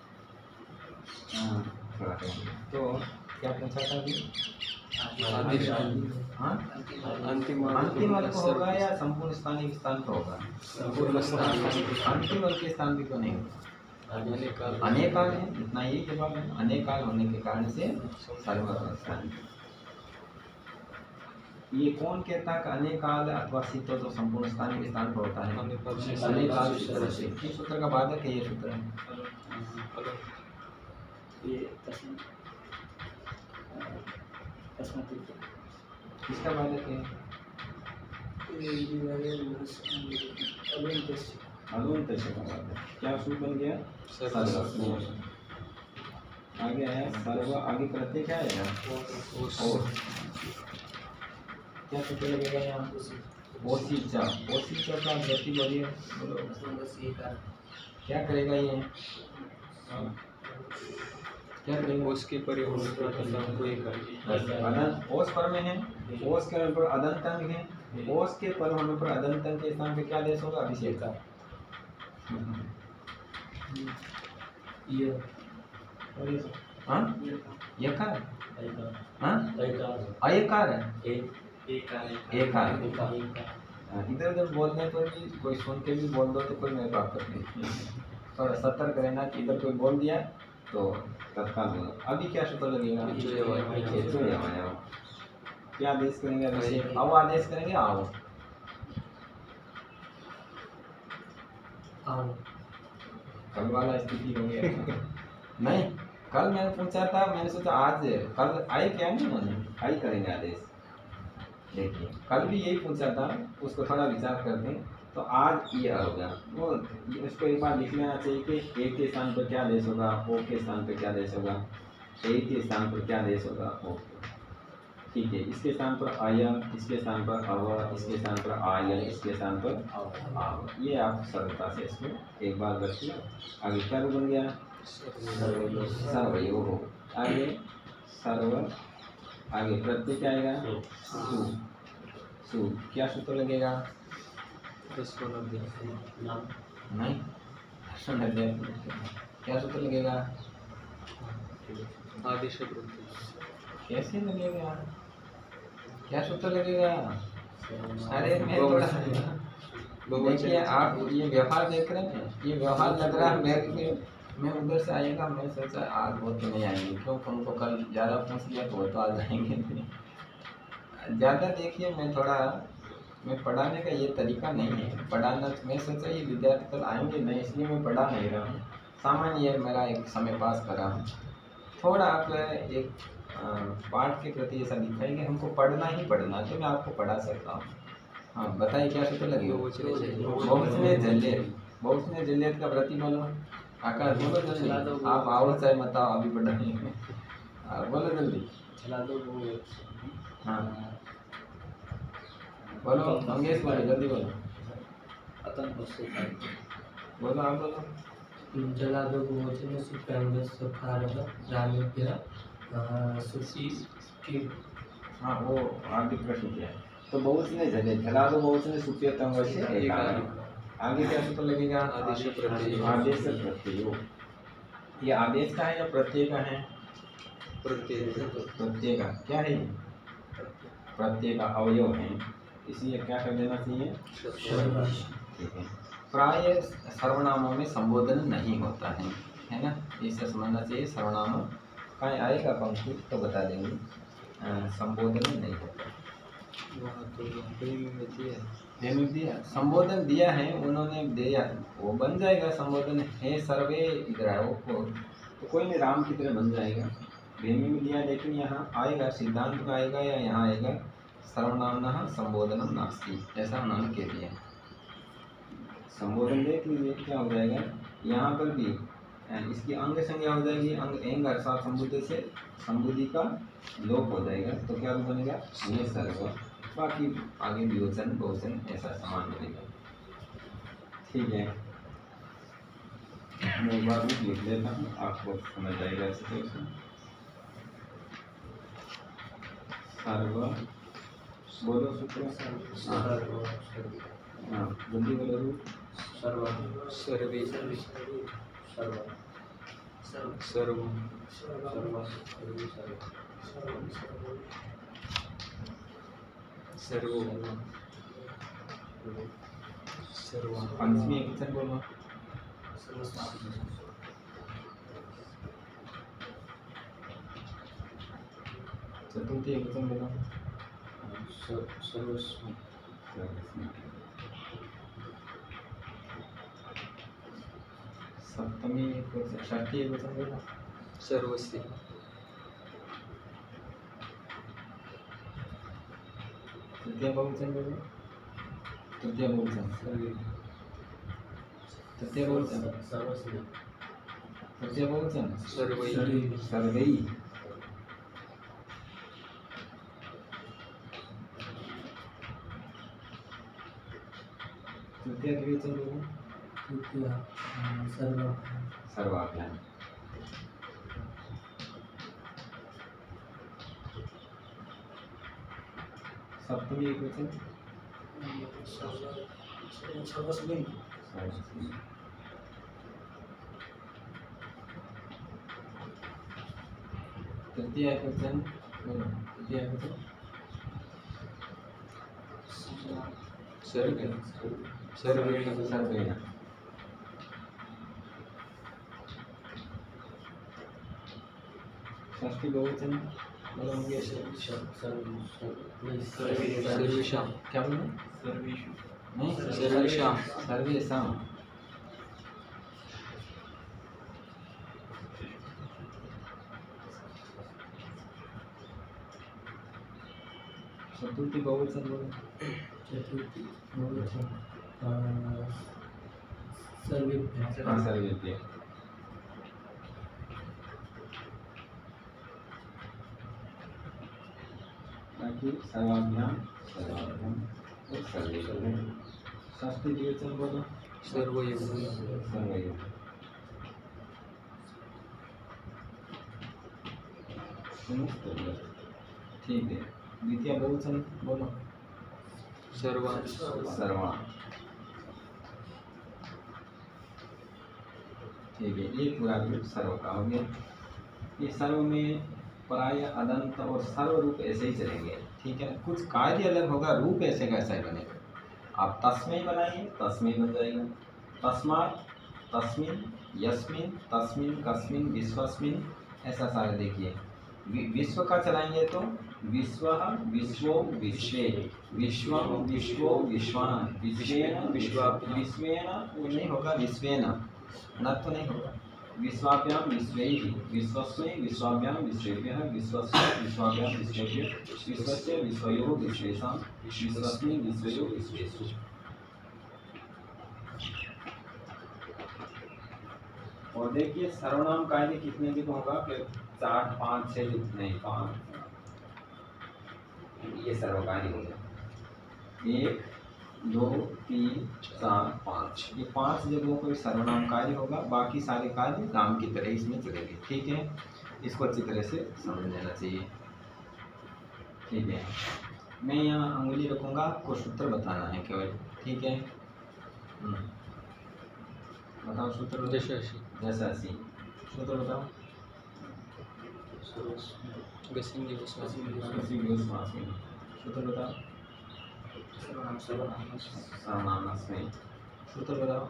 थोड़ा करेंगे। तो क्या पूछा था अभी? हाँ, अंतिम वर्ग को होगा या संपूर्ण स्थानीय स्थान को होगा? अंतिम वर्ग के स्थान भी क्यों नहीं होगा? अनेकाल है, इतना ही जवाब है, अनेकाल होने के कारण से सर्वत्र स्थान। ये कौन कहता है कि अनेकाल अथवा सिद्ध तो संपूर्ण स्थानीय स्थान पर होता है? अनेकाल सूत्र का बाधक है, ये सूत्र है। किसका बाधक है? अलून का बाधक। क्या सूत्र बन गया? सर्व। आगे है सर्व, आगे प्रत्यय क्या आएगा? और क्या सूत्र लगेगा यहाँ? ओसीचा। ओसीचा का गति बोलिए, बोलो क्या करेगा ये? क्या करेंगे? उसके परिवहन ओस पर में है, ओस के पर अदंतंग है, ओस के पर होने पर अदंतंग के स्थान पे क्या देश होगा? अभिषेक का। हाँ, यकार हाँ अयकार है एकार इधर उधर बोलने पर भी कोई सुन के भी बोल दो तो कोई मेरे को आपत्ति नहीं। थोड़ा सतर्क रहना कि इधर कोई बोल दिया तो तत्काल बोलो। अभी क्या सूत्र लगेगा? क्या आदेश करेंगे? अभी से आओ आदेश करेंगे। आओ कल वाला स्थिति हो गया नहीं, कल मैंने पूछा था, मैंने सोचा आज कल आई क्या नहीं, मैंने आई करेंगे आदेश। देखिए कल भी यही पूछा था, उसको थोड़ा विचार करते हैं तो आज ये होगा। वो उसको एक बार लिख लेना चाहिए कि एक के स्थान पर क्या आदेश होगा, ओ के स्थान पर क्या आदेश होगा, एक के स्थान पर क्या आदेश होगा, ओ। ठीक है, इसके स्थान पर आय, इसके स्थान पर अव, इसके स्थान पर आय, इसके स्थान पर आव। ये आप सरलता से इसको एक बार रखिए। आगे क्या रूप बन गया? सर्वयोग। आगे सर्व, आगे प्रत्यय क्या आएगा? सु। सु क्या सूत्र लगेगा? नहीं क्या सूत्र लगेगा? आदेश प्रत्यय कैसे लगेगा? क्या सूत्र लगेगा? अरे मैं थोड़ा देखिए, आप ये व्यवहार देख रहे हैं, ये व्यवहार लग रहा है मेरे को। मैं उधर से आएगा, मैं सोचा आज वो तो नहीं आएंगे, क्यों उनको कल ज़्यादा पूछ लिया तो वो तो आ जाएंगे नहीं। ज़्यादा देखिए, मैं पढ़ाने का ये तरीका नहीं है पढ़ाना। मैं सोचा ये विद्यार्थी कल आएंगे नहीं, इसलिए मैं पढ़ा नहीं रहा हूँ। सामान्य मेरा एक समय पास कर रहा हूँ। थोड़ा आप एक पाठ के प्रति ऐसा दिखाई कि हमको पढ़ना ही पढ़ना, तो मैं आपको पढ़ा सकता हूँ। हाँ बताइए क्या सूत्र लगेगा? बहुवचने जल्येत। बहुवचने जल्येत का प्रति बोलो। आकाश बोलो जल्दी, आप आओ चाहे मत आओ, अभी पढ़ाएंगे। बोलो जल्दी। हाँ बोलो मंगेश, बोलो जल्दी बोलो। बोलो आप बोलो। जलादो बहुवचने सुप्रांगस्वकारः रामेभ्यः सुखी। हाँ वो आगे प्रश्न किया है। तो बहुवचने जले जलादो बहुवचने सुप्यतम वैसे एकार। आगे क्या सूत्र लगेगा? आदेश प्रत्यय। आदेश प्रत्यय। ये आदेश का है या प्रत्यय का है? प्रत्यय का। क्या है? प्रत्यय का अवयव है, इसलिए क्या कर देना चाहिए? ठीक है। प्राय सर्वनामों में संबोधन नहीं होता है ना, इसे समझना चाहिए। सर्वनाम का आएगा पंक्ति तो बता देंगे, संबोधन नहीं होता। दिया संबोधन दिया है उन्होंने, दिया वो बन जाएगा संबोधन है। सर्वे इधर है वो तो कोई नहीं, राम की तरह बन जाएगा। भेमी में दिया, लेकिन यहाँ आएगा सिद्धांत का आएगा या यहाँ आएगा सर्वनाम संबोधनम नास्ति, ऐसा उन्होंने कह दिया। संबोधन देख लीजिए क्या हो जाएगा। यहाँ पर भी इसकी अंग संज्ञा हो जाएगी। अंग अर्थात संबुद्धि से संबुद्धि का लोप हो जाएगा, तो क्या बनेगा? ये सर्व। बाकी आगे विवचन बहुवचन ऐसा समान बनेगा। ठीक है, मैं एक बार लिख लेता हूँ, आपको समझ जाएगा ऐसे। सर्व बोलो सूत्र। हाँ जल्दी बोलो। सर्वे पंचमी एक वचन बोलो। चतुर्थी एक वचन बोलो। सप्तमी एक वचन, षष्ठी एक वचन बोलो। सर्वस्य। तृतीय बहुवचन बोलो। तृतीय बहुवचन। तृतीय बहुवचन। तृतीय बहुवचन सर्वैः। तृतीय द्विवचन बोलो। सर्वाभ्याम। सप्तमी एक वचन। तृतीय एकवचन बोलो, तृतीय एकवचन सर्वे सर्वेण सर्वेण। षष्ठी बहुवचन बोलो होंगे सर्वेषां क्या बोलो सर्वेषु नहीं सर्वेषां सर्वेषां। चतुर्थी बहुवचन बोलो चतुर्थी बहुवचन सर्वेभ्यः सर्वेभ्यः। बाकी सर्वाभ्यां सर्वाभ्यां और सर्वेभ्यः। षष्ठी द्विवचन बोलो सर्वयोः सर्वयोः। ठीक है। द्वितीय बहुवचन बोलो सर्वान् सर्वान्। ठीक है, ये पूरा रूप सर्व का हो गया। ये सर्व में प्राय अदंत और सर्व रूप ऐसे ही चलेंगे। ठीक है, कुछ कार्य अलग होगा, रूप ऐसे कैसा ही बनेगा। आप तस्मै बनाइए, तस्मै बन जाएगा। तस्मात्, तस्मिन्, यस्मिन्, तस्मिन्, कस्मिन्, विश्वस्मिन्, ऐसा सारे देखिए। विश्व का चलाएंगे तो विश्वः, विश्वो, विश्वे, विश्वं, विश्वो, विश्वान्, विश्वेन, विश्वाभ्यां। विश्वेन वो नहीं होगा, विश्वेन न तो नहीं होगा। विश्वाभ्यां विश्वैः, विश्वस्मै विश्वाभ्यां विश्वेभ्यः, विश्वस्य विश्वाभ्यां विश्वेभ्यः, विश्वस्य विश्वयोः विश्वेषां, विश्वस्मिन् विश्वयोः विश्वेषु। और देखिए सर्वनाम कार्य कितने दिन होगा, फिर 4, 5, 6 नहीं 5, ये सर्व कार्य हो गया। 1, 2, 3, 4, 5, ये 5 जगहों पर सर्वनाम कार्य होगा। बाकी सारे कार्य नाम की तरह इसमें चलेंगे। ठीक है, इसको अच्छी तरह से समझ लेना चाहिए। ठीक है, मैं यहाँ अंगुली रखूँगा, आपको सूत्र बताना है केवल। ठीक है, बताओ सूत्र बताओ। दशासी सूत्र बताओ। गसिंगी सूत्र बताओ। सर्वनामस्मै सूत्र बताओ।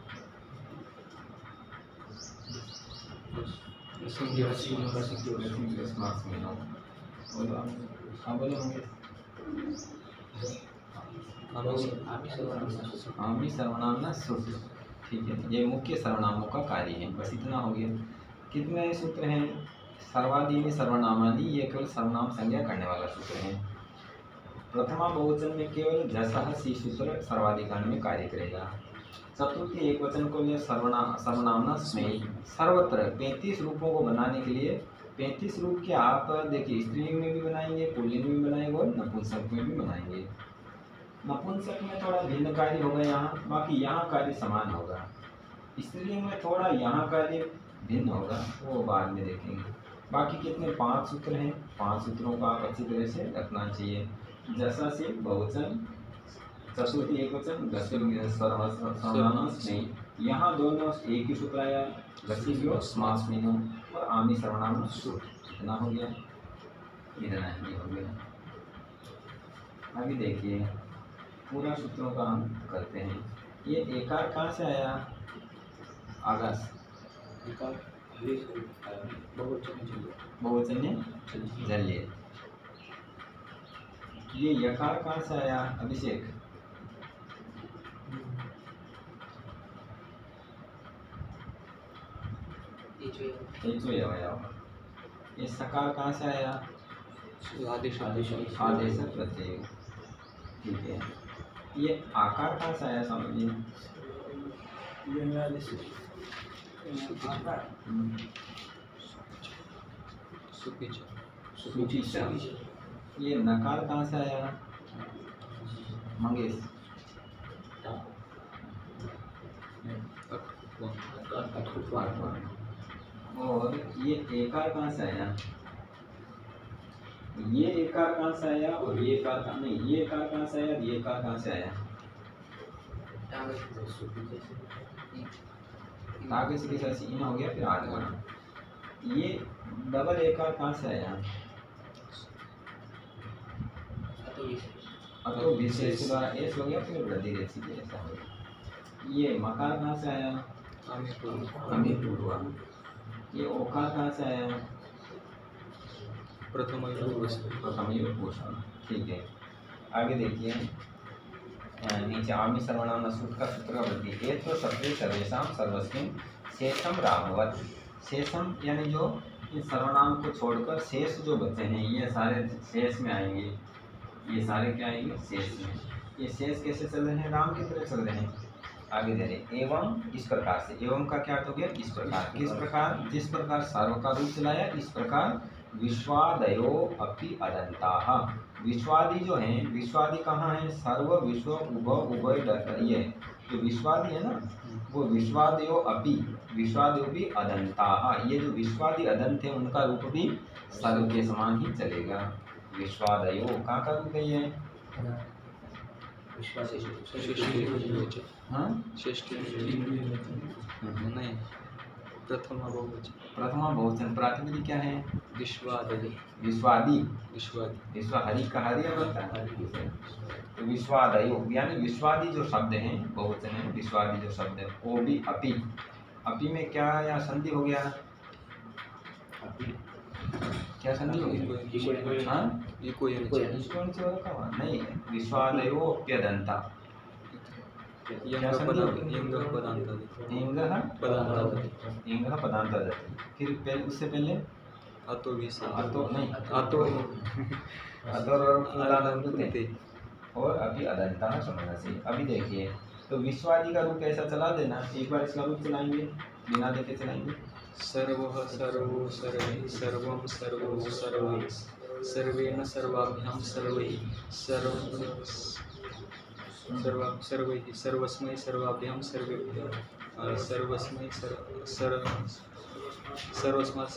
आमी सर्वनाम सूत्र। ठीक है, ये मुख्य सर्वनामों का कार्य है। बस इतना हो गया। कितने सूत्र हैं? सर्वादीनि सर्वनामानि, ये केवल सर्वनाम संज्ञा करने वाला सूत्र है। प्रथमा बहुवचन में केवल जसः सी सूत्र सर्वाधिकार में कार्य करेगा। चतुर्थी एक वचन को लिए सर्वनाम स्मै। सर्वत्र 35 रूपों को बनाने के लिए 35 रूप के आप देखिए, स्त्रीलिंग में भी बनाएंगे, पुल्लिंग में भी बनाएंगे और नपुंसक में भी बनाएंगे। नपुंसक में थोड़ा भिन्न कार्य होगा यहाँ, बाकी यहाँ कार्य समान होगा। स्त्रीलिंग में थोड़ा यहाँ कार्य भिन्न होगा, वो बाद में देखेंगे। बाकी कितने 5 सूत्र हैं, 5 सूत्रों का आप अच्छी तरह से रखना चाहिए। जैसा से बहुवचन, चतुर्थी एक वचन, सर्वनाम स्मै। यहाँ दोनों एक ही सूत्र आया, गसिभ्यो स्मास्मिनो और आमी सर्वनाम सूत्र। इतना हो गया, इतना ही हो गया। अभी देखिए पूरा सूत्रों का हम करते हैं। ये एकार कहाँ से आया? आगास बहुवचन जल्य। ये यकार कहाँ से आया? अभिषेक। ये सकार कहाँ से आया? आदेश आदेश प्रत्यय। ठीक है, ये आकार कहाँ से आया? समझिए। सूची से। ये नकार कहाँ से आया? मंगेश। और ये एकार कहाँ से आया? ये एकार कहाँ से आया और ये एकार कहाँ नहीं, ये एकार कहाँ से आया और ये एकार कहाँ से आया? आगे से कैसा इन हो गया, फिर आगे बढ़ा। ये डबल एकार कहाँ से आया? तो विशेष के द्वारा एस हो गया, फिर वृद्धि रेखी के ऐसा हो गया। ये मकार कहाँ से आया? अमी पूर्वा। ये ओकार कहाँ से आया? प्रथम भूषण। ठीक है, आगे देखिए नीचे आमी सर्वनाम नसूत का सूत्र का वृद्धि। एक तो सत्वे सर्वेशम सर्वस्मिन शेषम रामवत। शेषम यानी जो इस सर्वनाम को छोड़कर शेष जो बचे हैं ये सारे शेष में आएंगे। ये सारे क्या आएंगे? शेष में। ये शेष कैसे चल रहे हैं? राम की तरह चल रहे हैं। आगे दे रहे एवं इस प्रकार से। एवं का क्या अर्थ हो गया? इस प्रकार। किस प्रकार? जिस प्रकार सर्व का रूप चलाया इस प्रकार विश्वादयो अपि अदंताः। विश्वादि जो हैं, विश्वादि कहाँ है? सर्व विश्व उभय उभय ये जो विश्वादि है ना, वो विश्वादयो अपि भी अदंताः। ये जो विश्वादि अदंत है उनका रूप भी सर्व के समान ही चलेगा। विश्वादयो कहाँ का रूप है ये? हाँ नहीं, प्रथमा बहुवचन। प्रथमा बहुवचन। प्रातिपदिक क्या है? विश्वादि। विश्वादि। विश्वादि। विश्व हरि का हरि बनता है। तो विश्वादयो यानी विश्वादि जो शब्द हैं बहुवचन है, विश्वादि जो शब्द है वो भी अपि। अपि में क्या या संधि हो गया? क्या संधि हो गई? हाँ इको इसको नीचे वाला का हुआ? नहीं, विश्वादयो अप्यदंता। क्या संधि हो गई? इंगः पदांतदति। फिर पहले उससे पहले अतो भी से अतो नहीं अतो और अभी अदंता समझना चाहिए। अभी देखिए तो विश्वादि का रूप ऐसा चला देना। एक बार इसका रूप चलाएंगे, बिना देखे चलाएंगे। सर्वः सर्वो सर्वे सर्वं सर्वो सर्वे सर्वेण सर्वाभ्यां सर्वैः सर्वैः सर्वस्मै सर्वाभ्यां सर्वेभ्यः सर्वस्मै सर्वस्मात्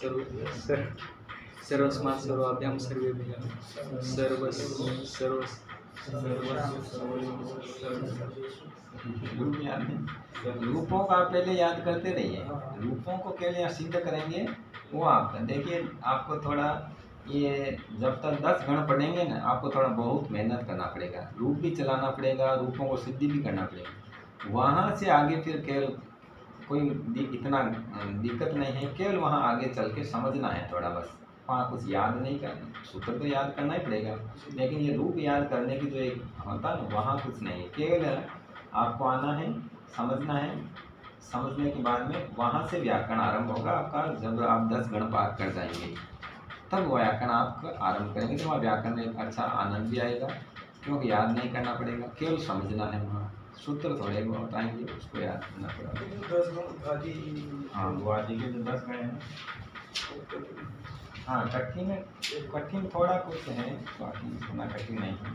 सर्वाभ्यां सर्वेभ्यः रूप याद है। रूपों का पहले याद करते रहिए। रूपों को पहले सिद्ध करेंगे वो आप देखिए। आपको थोड़ा ये जब तक 10 गण पढ़ेंगे ना आपको थोड़ा बहुत मेहनत करना पड़ेगा। रूप भी चलाना पड़ेगा, रूपों को सिद्धि भी करना पड़ेगा। वहाँ से आगे फिर केवल कोई इतना दिक्कत नहीं है। केवल वहाँ आगे चल के समझना है थोड़ा बस। वहाँ कुछ याद नहीं करना। सूत्र तो याद करना ही पड़ेगा, लेकिन ये रूप याद करने की जो एक होता है ना वहाँ कुछ नहीं है। केवल आपको आना है, समझना है। समझने के बाद में वहाँ से व्याकरण आरंभ होगा आपका। जब आप 10 गण पार कर जाएंगे तब व्याकरण आप आरंभ करेंगे तो वहाँ व्याकरण में अच्छा आनंद भी आएगा, क्योंकि याद नहीं करना पड़ेगा, केवल समझना है। वहाँ सूत्र थोड़े वो बताएंगे, उसको याद करना पड़ेगा। हाँ, वो आदि के जो 10 गण हैं। हाँ, कठिन थोड़ा कुछ है, बाकी इतना कठिन नहीं है।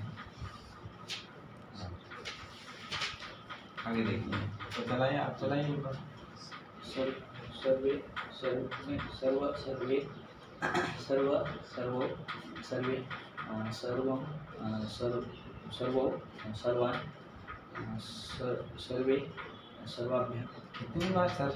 आगे देखिए तो चलाइए, आप चलाइए। सर्वे सर्व सर्वे सर्व सर्वो सर्वे सर्वं सर्वो सर्वान् सर्वे सर्वाभ्यां। कितनी बार सर?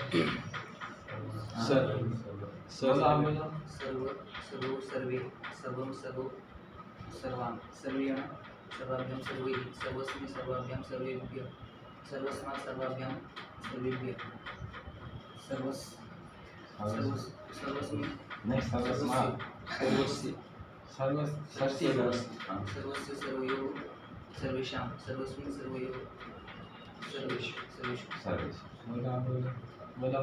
सर आप बोलो। सर्वो सर्वे सर्वं सर्वो सर्वान् सर्वेण सर्वाभ्यां सर्वैः सर्वस्मै सर्वाभ्यां सर्वेभ्यः सर्वस्मात् सर्वाभ्यां सर्वेभ्यः सर्वस्मै नहीं, सर्वस्मात् सर्वस्य सर्वयोः सर्वेषां सर्वस्मिन् सर्वयोः सर्वेषु बोला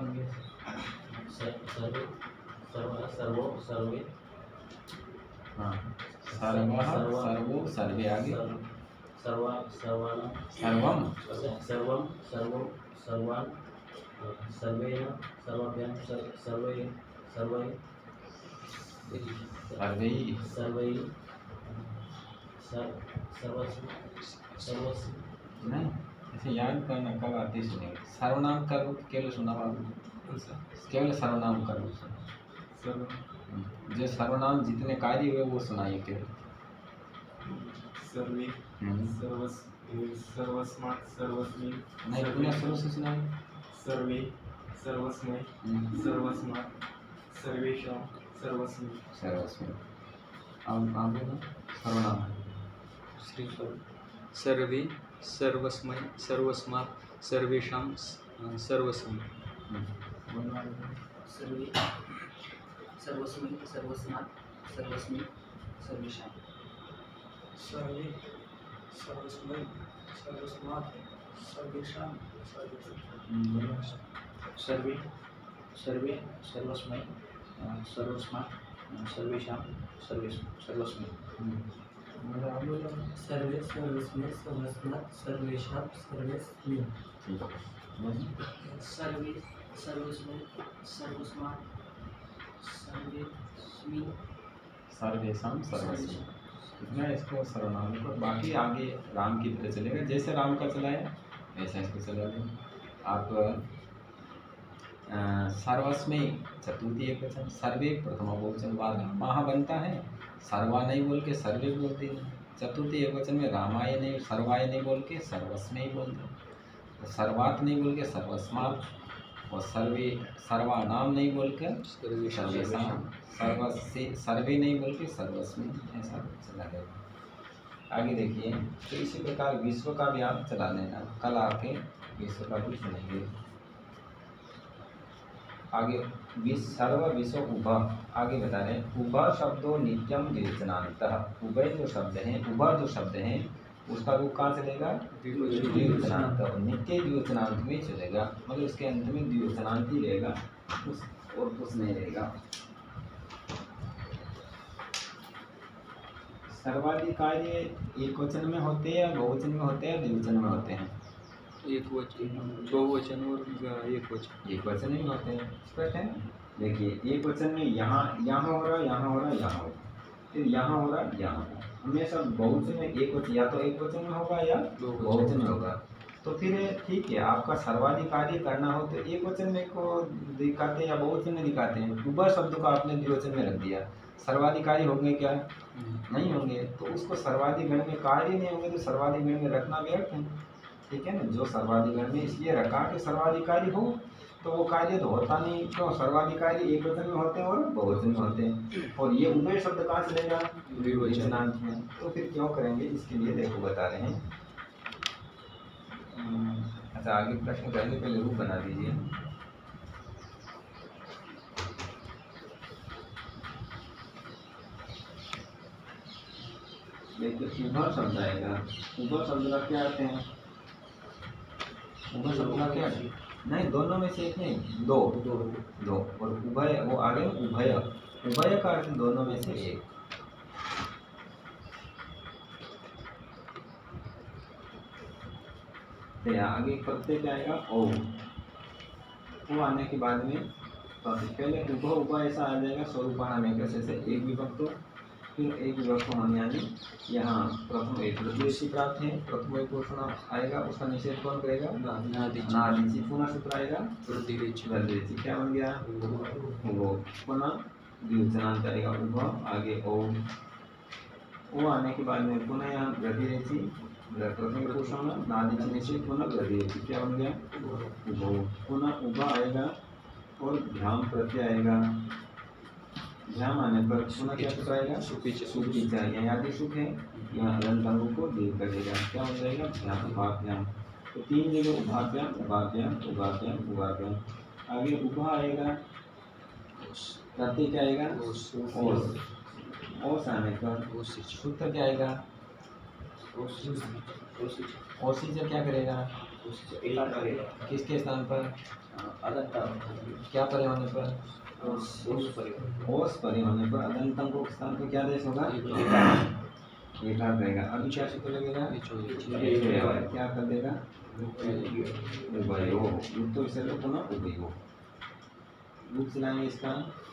सर्वो सर्वे हाँ, सर्वो सर्वे आगे सर्वं सर्वान् सर्वेण सर्वाभ्यां नहीं, ऐसे याद करना कब आती सुनेंगे। सर्वनाम का रूप केवल सुना केवल सर्वनाम का रूप सुना। जो सर्वनाम जितने कार्य हुए वो सुनाइए केवल। सर्वे सर्वस्मात् सर्वस्मिन् नहीं, पुनः शुरू से सुनाइए। सर्वे सर्वस्मै सर्वस्मात् सर्वेषां सर्वस्मी सर्वस्मी। अब आगे ना सर्वनाम श्री सर्वे सर्वस्मै सर्वस्मात् सर्वेषां सर्वस्मै बोलना है। सर्वे सर्वस्मै सर्वस्मात् सर्वस्मै सर्वेषां सर्वे सर्वस्मै सर्वस्मात् सर्वेषां बोलना। सर्वे सर्वे सर्वस्मै सर्वस्मात् सर्वेषां सर्वस्मै बोलो, आप बोलो। सर्वे सर्वस्मै सर्वस्मात् सर्वेषां सर्वस्मै ठीक है। बोलो। सर्वे सर्वस्मै सर्वस्मात् सर्वेस्मै सर्वेशम सर्वस्वी। इतना इसको सर्वनाम को, बाकी आगे राम की तरह चलेगा, जैसे राम का चला है वैसा इसको चलेगा। आप सर्वस्मै चतुर्थी एक वचन, सर्वे प्रथमा बहुवचन, बाद रामाह बनता है, सर्वा नहीं बोल के सर्वे बोल दिए। चतुर्थी एक वचन में रामाय नहीं सर्वाय नहीं बोल के सर्वस्मै ही बोल दिए, तो सर्वात नहीं बोल के सर्वस्मात्, और सर्वे सर्वानाम नहीं बोल कर सर्वेशाम, सर्वे नहीं बोल के सर्वस्मी, ऐसा चला जाएगा। आगे देखिए, तो इसी प्रकार विश्व का भी आप चला लेना, कल आके विश्व का भी सुनेंगे। आगे सर्व विश्व उभ, आगे बता रहे हैं उभ शब्दों नित्यम द्विवचनांतः। उभय जो शब्द हैं, उभ जो शब्द हैं उसका रूप कहाँ चलेगा? द्विवचनांत, नित्य द्विवचनांत में चलेगा, मतलब उसके अंत में द्विवचनांत ही रहेगा, उस और कुछ नहीं रहेगा। सर्वाधिकारी एक वचन में होते हैं या बहुवचन में होते हैं, द्विवचन में होते हैं? एक वचन, बहुवचन और एक वचन। एक वचन में होते हैं, स्पष्ट है। देखिए एक वचन में यहाँ हो रहा, यहाँ हो रहा, यहाँ हो रहा, फिर यहाँ हो रहा, यहाँ हो रहा, हमेशा बहुवचन में एक वचन, या तो एक वचन में होगा या बहुवचन में होगा। तो फिर ठीक है, आपका सर्वाधिकारी करना हो तो एक वचन में को दिखाते हैं या बहुवचन में दिखाते हैं। उभय शब्द को आपने द्विवचन में रख दिया, सर्वाधिकारी होंगे क्या? नहीं होंगे, तो उसको सर्वाधिगण में कार्य नहीं होंगे तो सर्वाधिगण में रखना व्यर्थ है, ठीक है ना। जो सर्वाधिगण में इसलिए रखा कि सर्वाधिकारी हो, तो वो कार्य तो होता नहीं, क्यों? सर्वाधिकारी एक वचन में होते हैं और बहुवचन में होते हैं, और ये उभय शब्द कहाँ चलेगा? द्विवचनांत में, तो फिर क्यों करेंगे? इसके लिए देखो बता रहे हैं। अच्छा आगे प्रश्न करेंगे, पहले रूप बना दीजिए। देखिए उभय शब्द आएगा, उभय शब्द का क्या अर्थ है? उभय शब्द का क्या? नहीं, दोनों में से एक नहीं, दो, और उभय वो आगे उभय, उभय का अर्थ दोनों में से एक। तो यहाँ आगे प्रत्यय क्या आएगा? ओ आने के बाद में तो पहले उभय ऐसा आ जाएगा, स्वरूपाणाम एक से एक विभक्त, फिर एक विभक्त होने यानी यहाँ प्रथम एक प्रति प्राप्त है, प्रथम एक पुरुष आएगा, उसका निषेध कौन करेगा? नादिची। पुनः सूत्र आएगा वृद्धि, क्या बन गया? वो पुनः द्विवचनांत आएगा उभ, आगे ओ आने के बाद में पुनः यहाँ वृद्धि, प्रथम पुरुष नादिची निषेध, पुनः वृद्धि, क्या बन गया? उभ, पुनः उभ आएगा और ध्यान प्रत्यय आएगा, ध्यान आने पर पुनः क्या सूत्र आएगा? सुपी चाहिए, यहाँ भी सुख है, यहाँ अंगों को दीर्घ कर देगा, क्या हो जाएगा? ध्यान उभाभ्याम। तो तीन जगह उभाभ्याम उभाभ्याम उभाभ्याम उभाभ्याम। आगे उभा आएगा, प्रत्यय क्या आएगा? ओस आने पर सूत्र क्या आएगा? ओसी से क्या करेगा? किसके स्थान पर? क्या परे होने पर? ओस परे होने पर अदंतम को स्थान पर क्या देश होगा? एकार रहेगा। अभी क्या सूत्र लगेगा? क्या कर देगा? उभयो, तो इसे लो पुनः उभयो, रूप चलाएंगे इसका।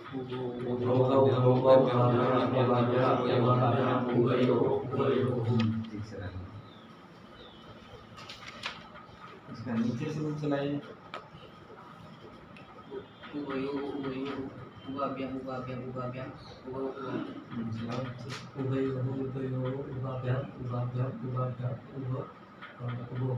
ठीक से रखें, इसका नीचे से रूप चलाइए। उभयो उभयो उभाभ्याम उभाभ्याम उभाभ्याम उभयो उभयो उभाभ्याम उभाभ्याम उभाभ्याम उभो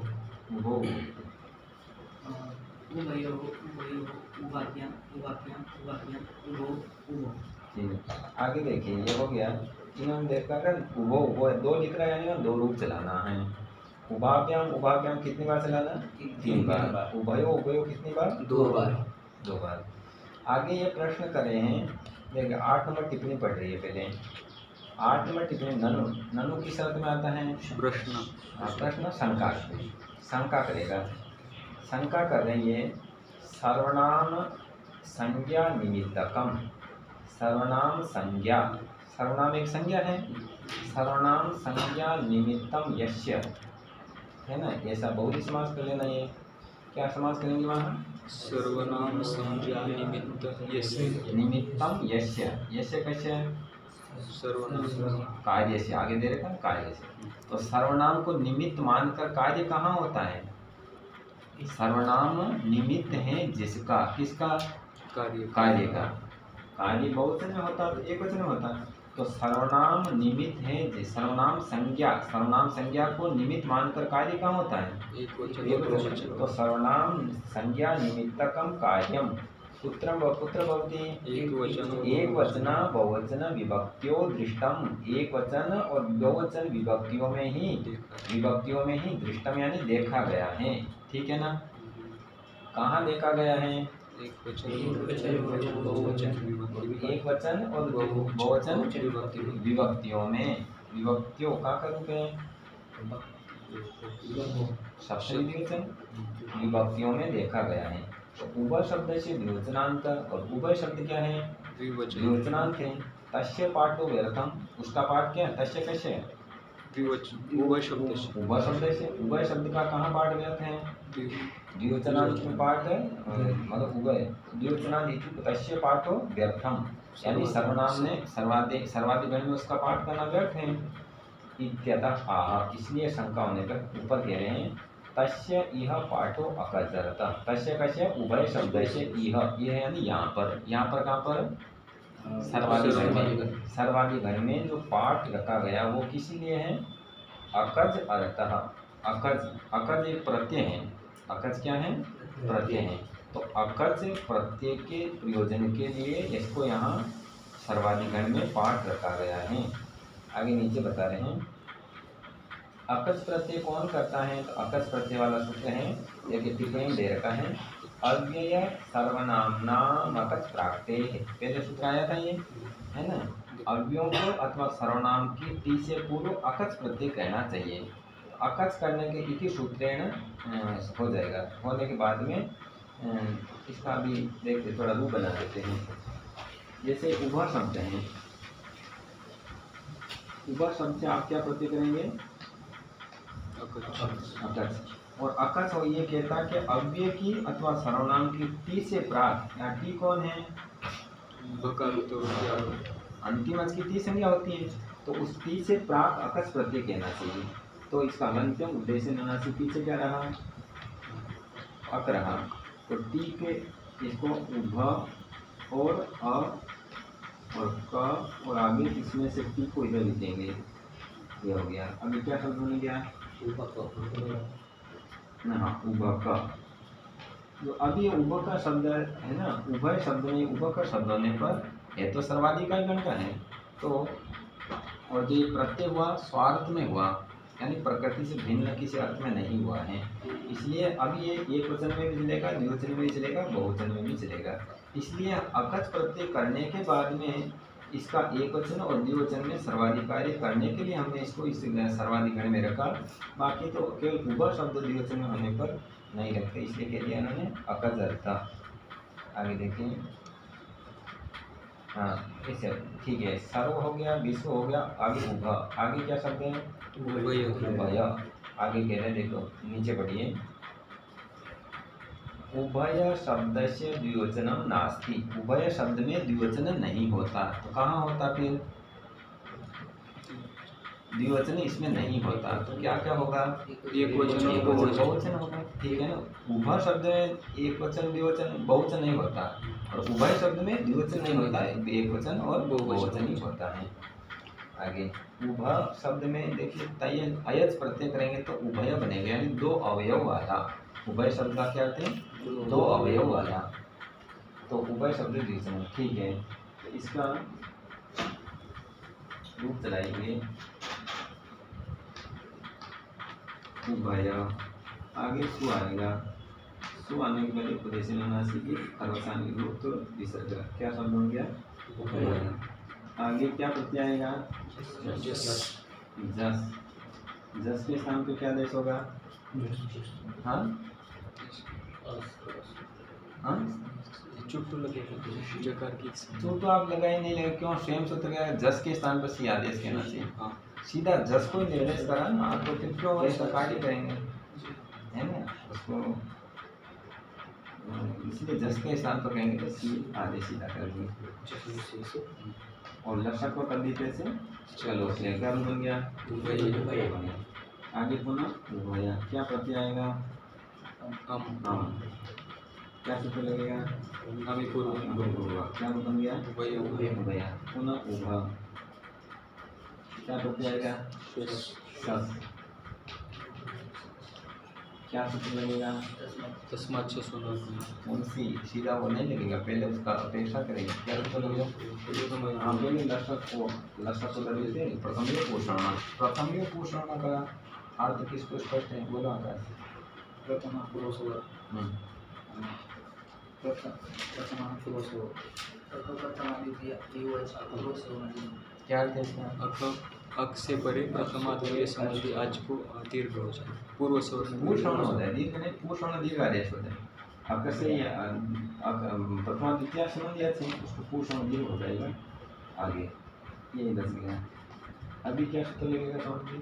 उभयो उभयो उभाभ्याम उभाभ्याम उभाभ्याम उभो उभो। ठीक। आगे देखिए ये हो गया। इन्होंने देखा कर उभो उभो दो लिख रहा है, यानी दो रूप चलाना है। उभाभ्याम उभाभ्याम कितनी बार चलाना? 3 बार। उभयो उभयो कितनी बार? 2 बार। 2 बार। आगे ये प्रश्न करे हैं, देखिए 8 नंबर टिप्पणी पढ़ रही है पहले। 8 नंबर टिप्पणी ननु, ननु किस अर्थ में आता है? प्रश्न। प्रश्न शंका, शंका करेगा। शंका कर रही है सर्वनाम संज्ञा निमित्तकम। सर्वनाम संज्ञा, सर्वनाम एक संज्ञा है, सर्वनाम संज्ञा निमित्तम यस्य, है ना, ऐसा बहुरी समास कर लेना। ये क्या समास करेंगे वहाँ? सर्वनाम संज्ञा निमित्त यस्य। निमित्तम यस्य, यस्य कैसे? सर्वनाम कार्य से, आगे दे रखा कार्य से। तो सर्वनाम को निमित्त मानकर कार्य कहाँ होता है? सर्वनाम निमित्त है जिसका, किसका? कार्य। कार्य का। कार्य बहुवचन में होता है, एक वचन में होता है। तो सर्वनाम निमित्त है, सर्वनाम संज्ञा, सर्वनाम संज्ञा को निमित्त मानकर कार्य कहाँ होता है? एक वचन। एक वचन। तो सर्वनाम संज्ञा निमित्तकम कार्यम पुत्रम पुत्र भवति। एक वचन। एक वचन बहुवचन विभक्त्यो दृष्टम, एक वचन और बहुवचन विभक्तियों में ही दृष्टम यानी देखा गया है। ठीक है ना? कहाँ देखा गया है? एक वचन एक वचन और बहुवचन विभक्तियों में, विभक्तियों का रूप है सप्तमी द्विवचन, विभक्तियों में देखा गया है। तो उभय शब्द से द्विवचनांत, और उभय शब्द क्या है? द्विवचनांत है। तस्य पाठो व्यर्थम, उसका पाठ क्या है? तस्य कैसे? द्विवचन। उभय शब्द से। उभय शब्द से, उभय शब्द का कहाँ पाठ व्यर्थ है? द्विवचनांत में पाठ है, मतलब उभय द्विवचनांत तस्य पाठो व्यर्थम, यानी सर्वनाम ने सर्वाधिगण में उसका पाठ करना व्यर्थ है। इत्यतः आह, इसलिए शंका होने पर ऊपर कह रहे हैं तस्य इह पाठो अकचरत। तस्य कैसे? उभय शब्द से इह, यह यानी यहाँ पर, यहाँ पर कहाँ पर? सर्वाधिगण में। सर्वाधिगण में जो पाठ रखा गया वो किस लिए है? अकज अर्थः। अकज, अकज एक प्रत्यय है। अकज क्या है? प्रत्यय है। तो अकज प्रत्यय के प्रयोजन के लिए इसको यहाँ सर्वाधिगण में पाठ रखा गया है। आगे नीचे बता रहे हैं अकज प्रत्यय कौन करता है? तो अकज प्रत्यय वाला सूत्र है, एक टिप्पणी दे रखा है, अव्यय सर्वनाम अकज प्राप्ते। पहले सूत्र आया था ये, है ना? अव्ययों को अथवा सर्वनाम की टी से पूर्व अकज प्रत्यय कहना चाहिए। अकज करने के इति सूत्रेण हो जाएगा। होने के बाद में इसका भी देखते, थोड़ा रूप बना देते हैं। जैसे उभय शब्द है, उभय शब्द से आप क्या प्रत्यय करेंगे? अकज। और अकज हो ये कहता कि अव्यय की अथवा सर्वनाम की टी से प्राप्त, या टी कौन है? अंतिम अच की टी संज्ञा होती है, तो उस टी से प्राप्त अकज प्रत्यय कहना चाहिए। तो इसका अंत्यम उद्देश्य नासी पीछे क्या रहा? अक रहा। तो टी के इसको उभ और अ और क और आगे इसमें से टी को इधर लिखेंगे, ये हो गया। अभी क्या शब्द बन गया? हाँ, उभक। तो अब ये उभक का शब्द है ना, उभय शब्द में उभक का शब्द होने पर ये तो सर्वाधिकार गण का है, तो और जो ये प्रत्यय हुआ स्वार्थ में हुआ, यानी प्रकृति से भिन्न किसी अर्थ में नहीं हुआ है। इसलिए अब ये एक वचन में भी चलेगा, द्विवचन में भी चलेगा, बहुवचन में भी चलेगा। इसलिए अकज प्रत्यय करने के बाद में इसका एक वचन और द्विवचन में सर्वाधिकारी करने के लिए हमने इसको इस सर्वाधिकारी में रखा। बाकी तो केवल उभय शब्द द्विवचन में होने पर नहीं रखते, इसलिए कह दिया उन्होंने अकज अर्थ। आगे देखिए, हाँ ऐसे ठीक है। सर्व हो गया, विश्व हो गया, आगे उभ, आगे क्या शब्द है? उभय। आगे कह रहे देखो, नीचे पढ़िए, उभय शब्द से द्विवचनम नास्ति। उभय शब्द में द्विवचन नहीं होता, तो कहाँ होता फिर? द्विवचन इसमें नहीं होता, तो क्या क्या होगा? एक वचन और बहुवचन होगा। ठीक है ना? उभय शब्द में एक वचन द्विवचन बहुवचन नहीं होता, और उभय शब्द में द्विवचन नहीं होता, एक वचन और बहुवचन ही होता है। आगे उभय शब्द में देखिए तय अयच प्रत्यय करेंगे तो उभय बनेगा, यानी दो अवयव वाला। उभय शब्द का क्या अर्थ है? दो अवयव वाला। तो उभय शब्द द्विवचन। ठीक है, तो इसका रूप चलाएंगे उभय। आगे सु आएगा, सु आने के बाद उपदेश अनुनासिक अवसानी रूप तो विसर्ग। क्या शब्द हो गया? उभय। आगे क्या प्रत्यय आएगा? जस। जस के स्थान पे क्या देश होगा? हाँ हाँ, चुट्टू लगेगा जकार की। तो आप लगाए नहीं लगे, क्यों? स्वयं सूत्र का जस के स्थान पर सी आदेश कहना चाहिए। हाँ सीधा जस को निर्देश करा ना, तो फिर क्यों ऐसा कार्य करेंगे, है ना? उसको इसलिए जस के स्थान पर कहेंगे तो सी आदेश सीधा कर देंगे। और लक्षण को कर देते से चलो से क्या बन गया? उभय। आगे पुनः उभय। क्या प्रत्यय आएगा? हम। क्या सूत्र लगेगा? हमें पूर्व क्या बन गया? उभय। उभय। पुनः उभ। क्या प्रत्यय आएगा? सस। क्या सूत्र लगेगा? तस्मात् च सोना। उनसी सीधा वो नहीं लगेगा, पहले उसका अपेक्षा करेंगे। क्या सूत्र लगेगा? हाँ, पहले लक्षण को कर देते हैं। प्रथम पोषण। प्रथम पोषण का अर्थ किसको स्पष्ट है? बोलो आकाश। प्रथम पूर्वस्वर, प्रथम पूर्वस्वर, क्या अर्थ है इसका? अक से परे प्रथमा द्वितीय संबंधी आज को दीर्घ हो जाए। पूर्व स्वर्ण पूषण होता है, दीर्घ नहीं, पूषण दीर्घ आदेश होता है। अक से प्रथमा द्वितीय संबंधी आज से उसको पूषण दीर्घ हो जाएगा आगे। ये दस गया। अभी क्या सूत्र लगेगा?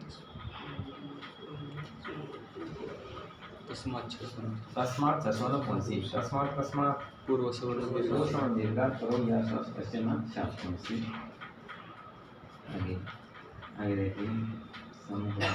तस्मात् च सोना। तस्मात् सस्वनो पुंसी। तस्मात् तस्मात् पूर्व स्वर्ण पूषण दीर्घ करो या सस्य न शास्त्रसी। आगे देखिए समझ।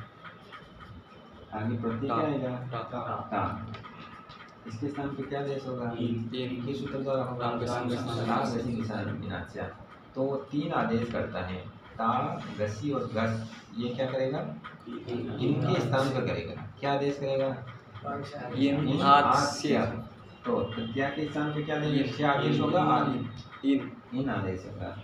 आगे प्रत्यय क्या आएगा? ता। इसके स्थान पे क्या देश होगा? किस सूत्र द्वारा होगा? रागसी। तो तीन आदेश करता है, ता, गसी और गस। ये क्या करेगा? इनके स्थान पर करेगा। क्या आदेश करेगा? इन आस्य। तो प्रत्यय के स्थान पे क्या देंगे? क्या आदेश होगा? इन आदेश होगा।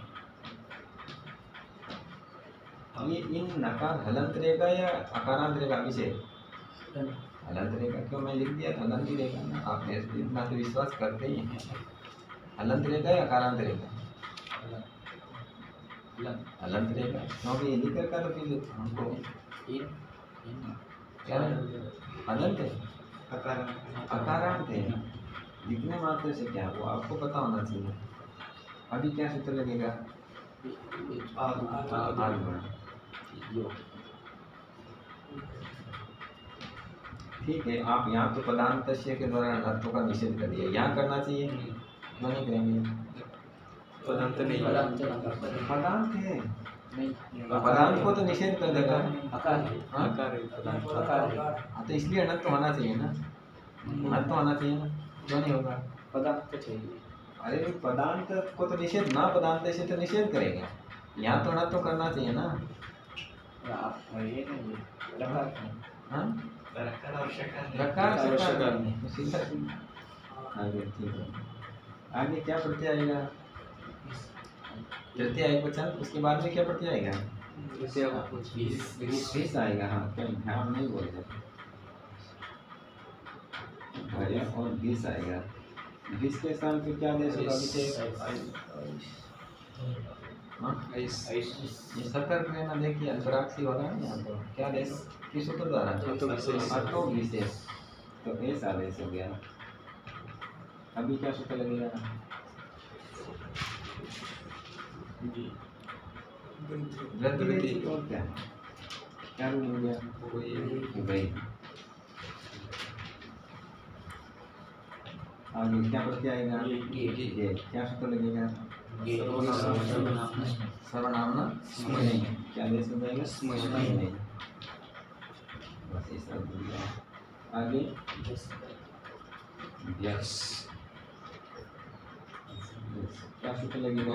ये इन नकार हलंत रहेगा या अकारांत रहेगा? विषय हलंत रहेगा। क्यों? मैं लिख दिया था हलंत ही रहेगा ना, आपने इतना तो विश्वास करते ही हैं। हलंत रहेगा या अकारांत रहेगा? हलंत रहेगा, क्योंकि ये लिख रखा तो फिर हमको क्या हलंत है, अकारांत है। लिखने मात्र से क्या, वो आपको पता होना चाहिए। अभी क्या सूत्र लगेगा? ठीक है, आप यहाँ तो पदांत के द्वारा अर्थों का निषेध कर दिया, यहाँ करना चाहिए, क्यों नहीं करेंगे? पदांत नहीं, पदांत है, पदांत को तो निषेध कर देगा। आकार है पदांत। हाँ, तो इसलिए अनंत तो होना चाहिए ना, अनंत तो होना चाहिए ना, क्यों नहीं होगा? पदार्थ चाहिए। अरे पदांत को तो निषेध ना, पदांत से तो निषेध करेगा, यहाँ तो अनंत तो करना चाहिए ना। ये नहीं हाँ, रखना आवश्यक है। रकार से आवश्यक क्या है। है? सीधा आगे ठीक है। आगे क्या प्रत्यय आएगा? प्रत्यय आएगा वचन, उसके बाद में क्या प्रत्यय आएगा? विष आएगा। हाँ, क्या ध्यान नहीं बोल रहे, भय और विष आएगा। विष के स्थान पे क्या देश होगा? ये सतर्क रहना। देखिए अंतराक्षी हो रहा है यहाँ पर, क्या देश किस सूत्र द्वारा? अतो विशेष। तो ऐसा आदेश हो गया। अभी क्या सूत्र लगेगा? वृद्धि और क्या क्या रूप हो गया? उभय। आगे क्या प्रत्यय आएगा? ये क्या सूत्र लगेगा? सर्वनामना स्मरणीय। क्या देश हो जाएगा? स्मरणीय। बस ऐसा हो गया। आगे यस, क्या सूत्र लगेगा?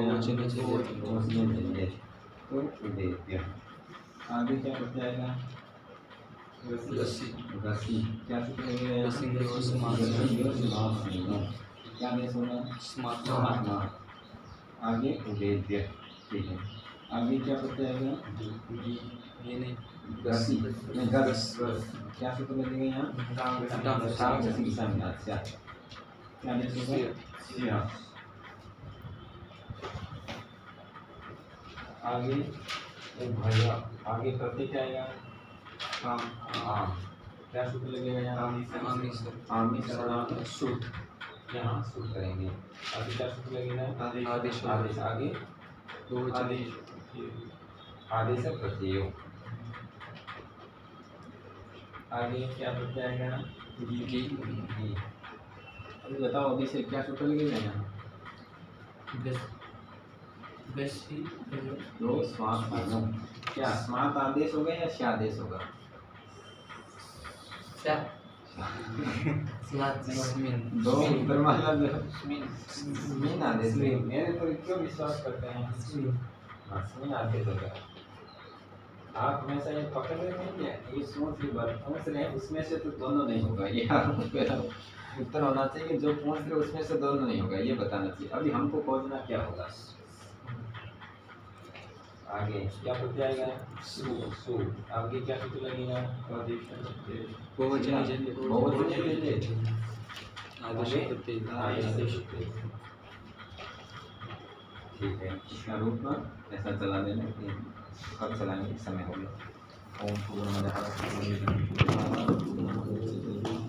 तो उदय। आगे क्या प्रत्यय आएगा? गसी। क्या सूत्र लगेगा? क्या देश होगा? आगे उदय। ठीक है। आगे क्या प्रत्यय आएगा? ये नहीं गसी नहीं गस क्या सूत्र लगेगा यहाँ? टांग गसी की सामनाथ क्या आदेश होगा? सिया। आगे भैया आगे प्रत्यय क्या आएगा? आम क्या सूत्र लगेगा यहाँ? आमी सर्वनाम सूट यहाँ सूट करेंगे। आगे क्या सूत्र लगेगा? आदेश आदेश आगे आदेश प्रत्यय। आगे क्या प्रत्यय आएगा? गी। अभी बताओ अभी से क्या सूत्र लगेगा यहाँ? दो स्वार्थ क्या स्मार्ट आदेश होगा या श्यादेश होगा? दो स्मीन आदेश मेरे पर क्यों विश्वास करते हैं? स्मीन आदेश होगा। आप हमेशा ये पकड़ रहे हैं क्या? ये सोच रहे हैं उसमें से तो दोनों नहीं होगा। ये उत्तर होना चाहिए कि जो पूछ रहे उसमें से दोनों नहीं होगा, ये बताना चाहिए। अभी हमको खोजना क्या होगा? आगे क्या प्रत्यय आएगा? सु। आगे क्या सूत्र लगेगा? बहुवचन आदेश प्रत्यय। ठीक है, इसका रूप ऐसा चला देना कि कब चलाएंगे समय हो गया। ओम पूर्णमदः पूर्णमिदं पूर्णात् पूर्णमुदच्यते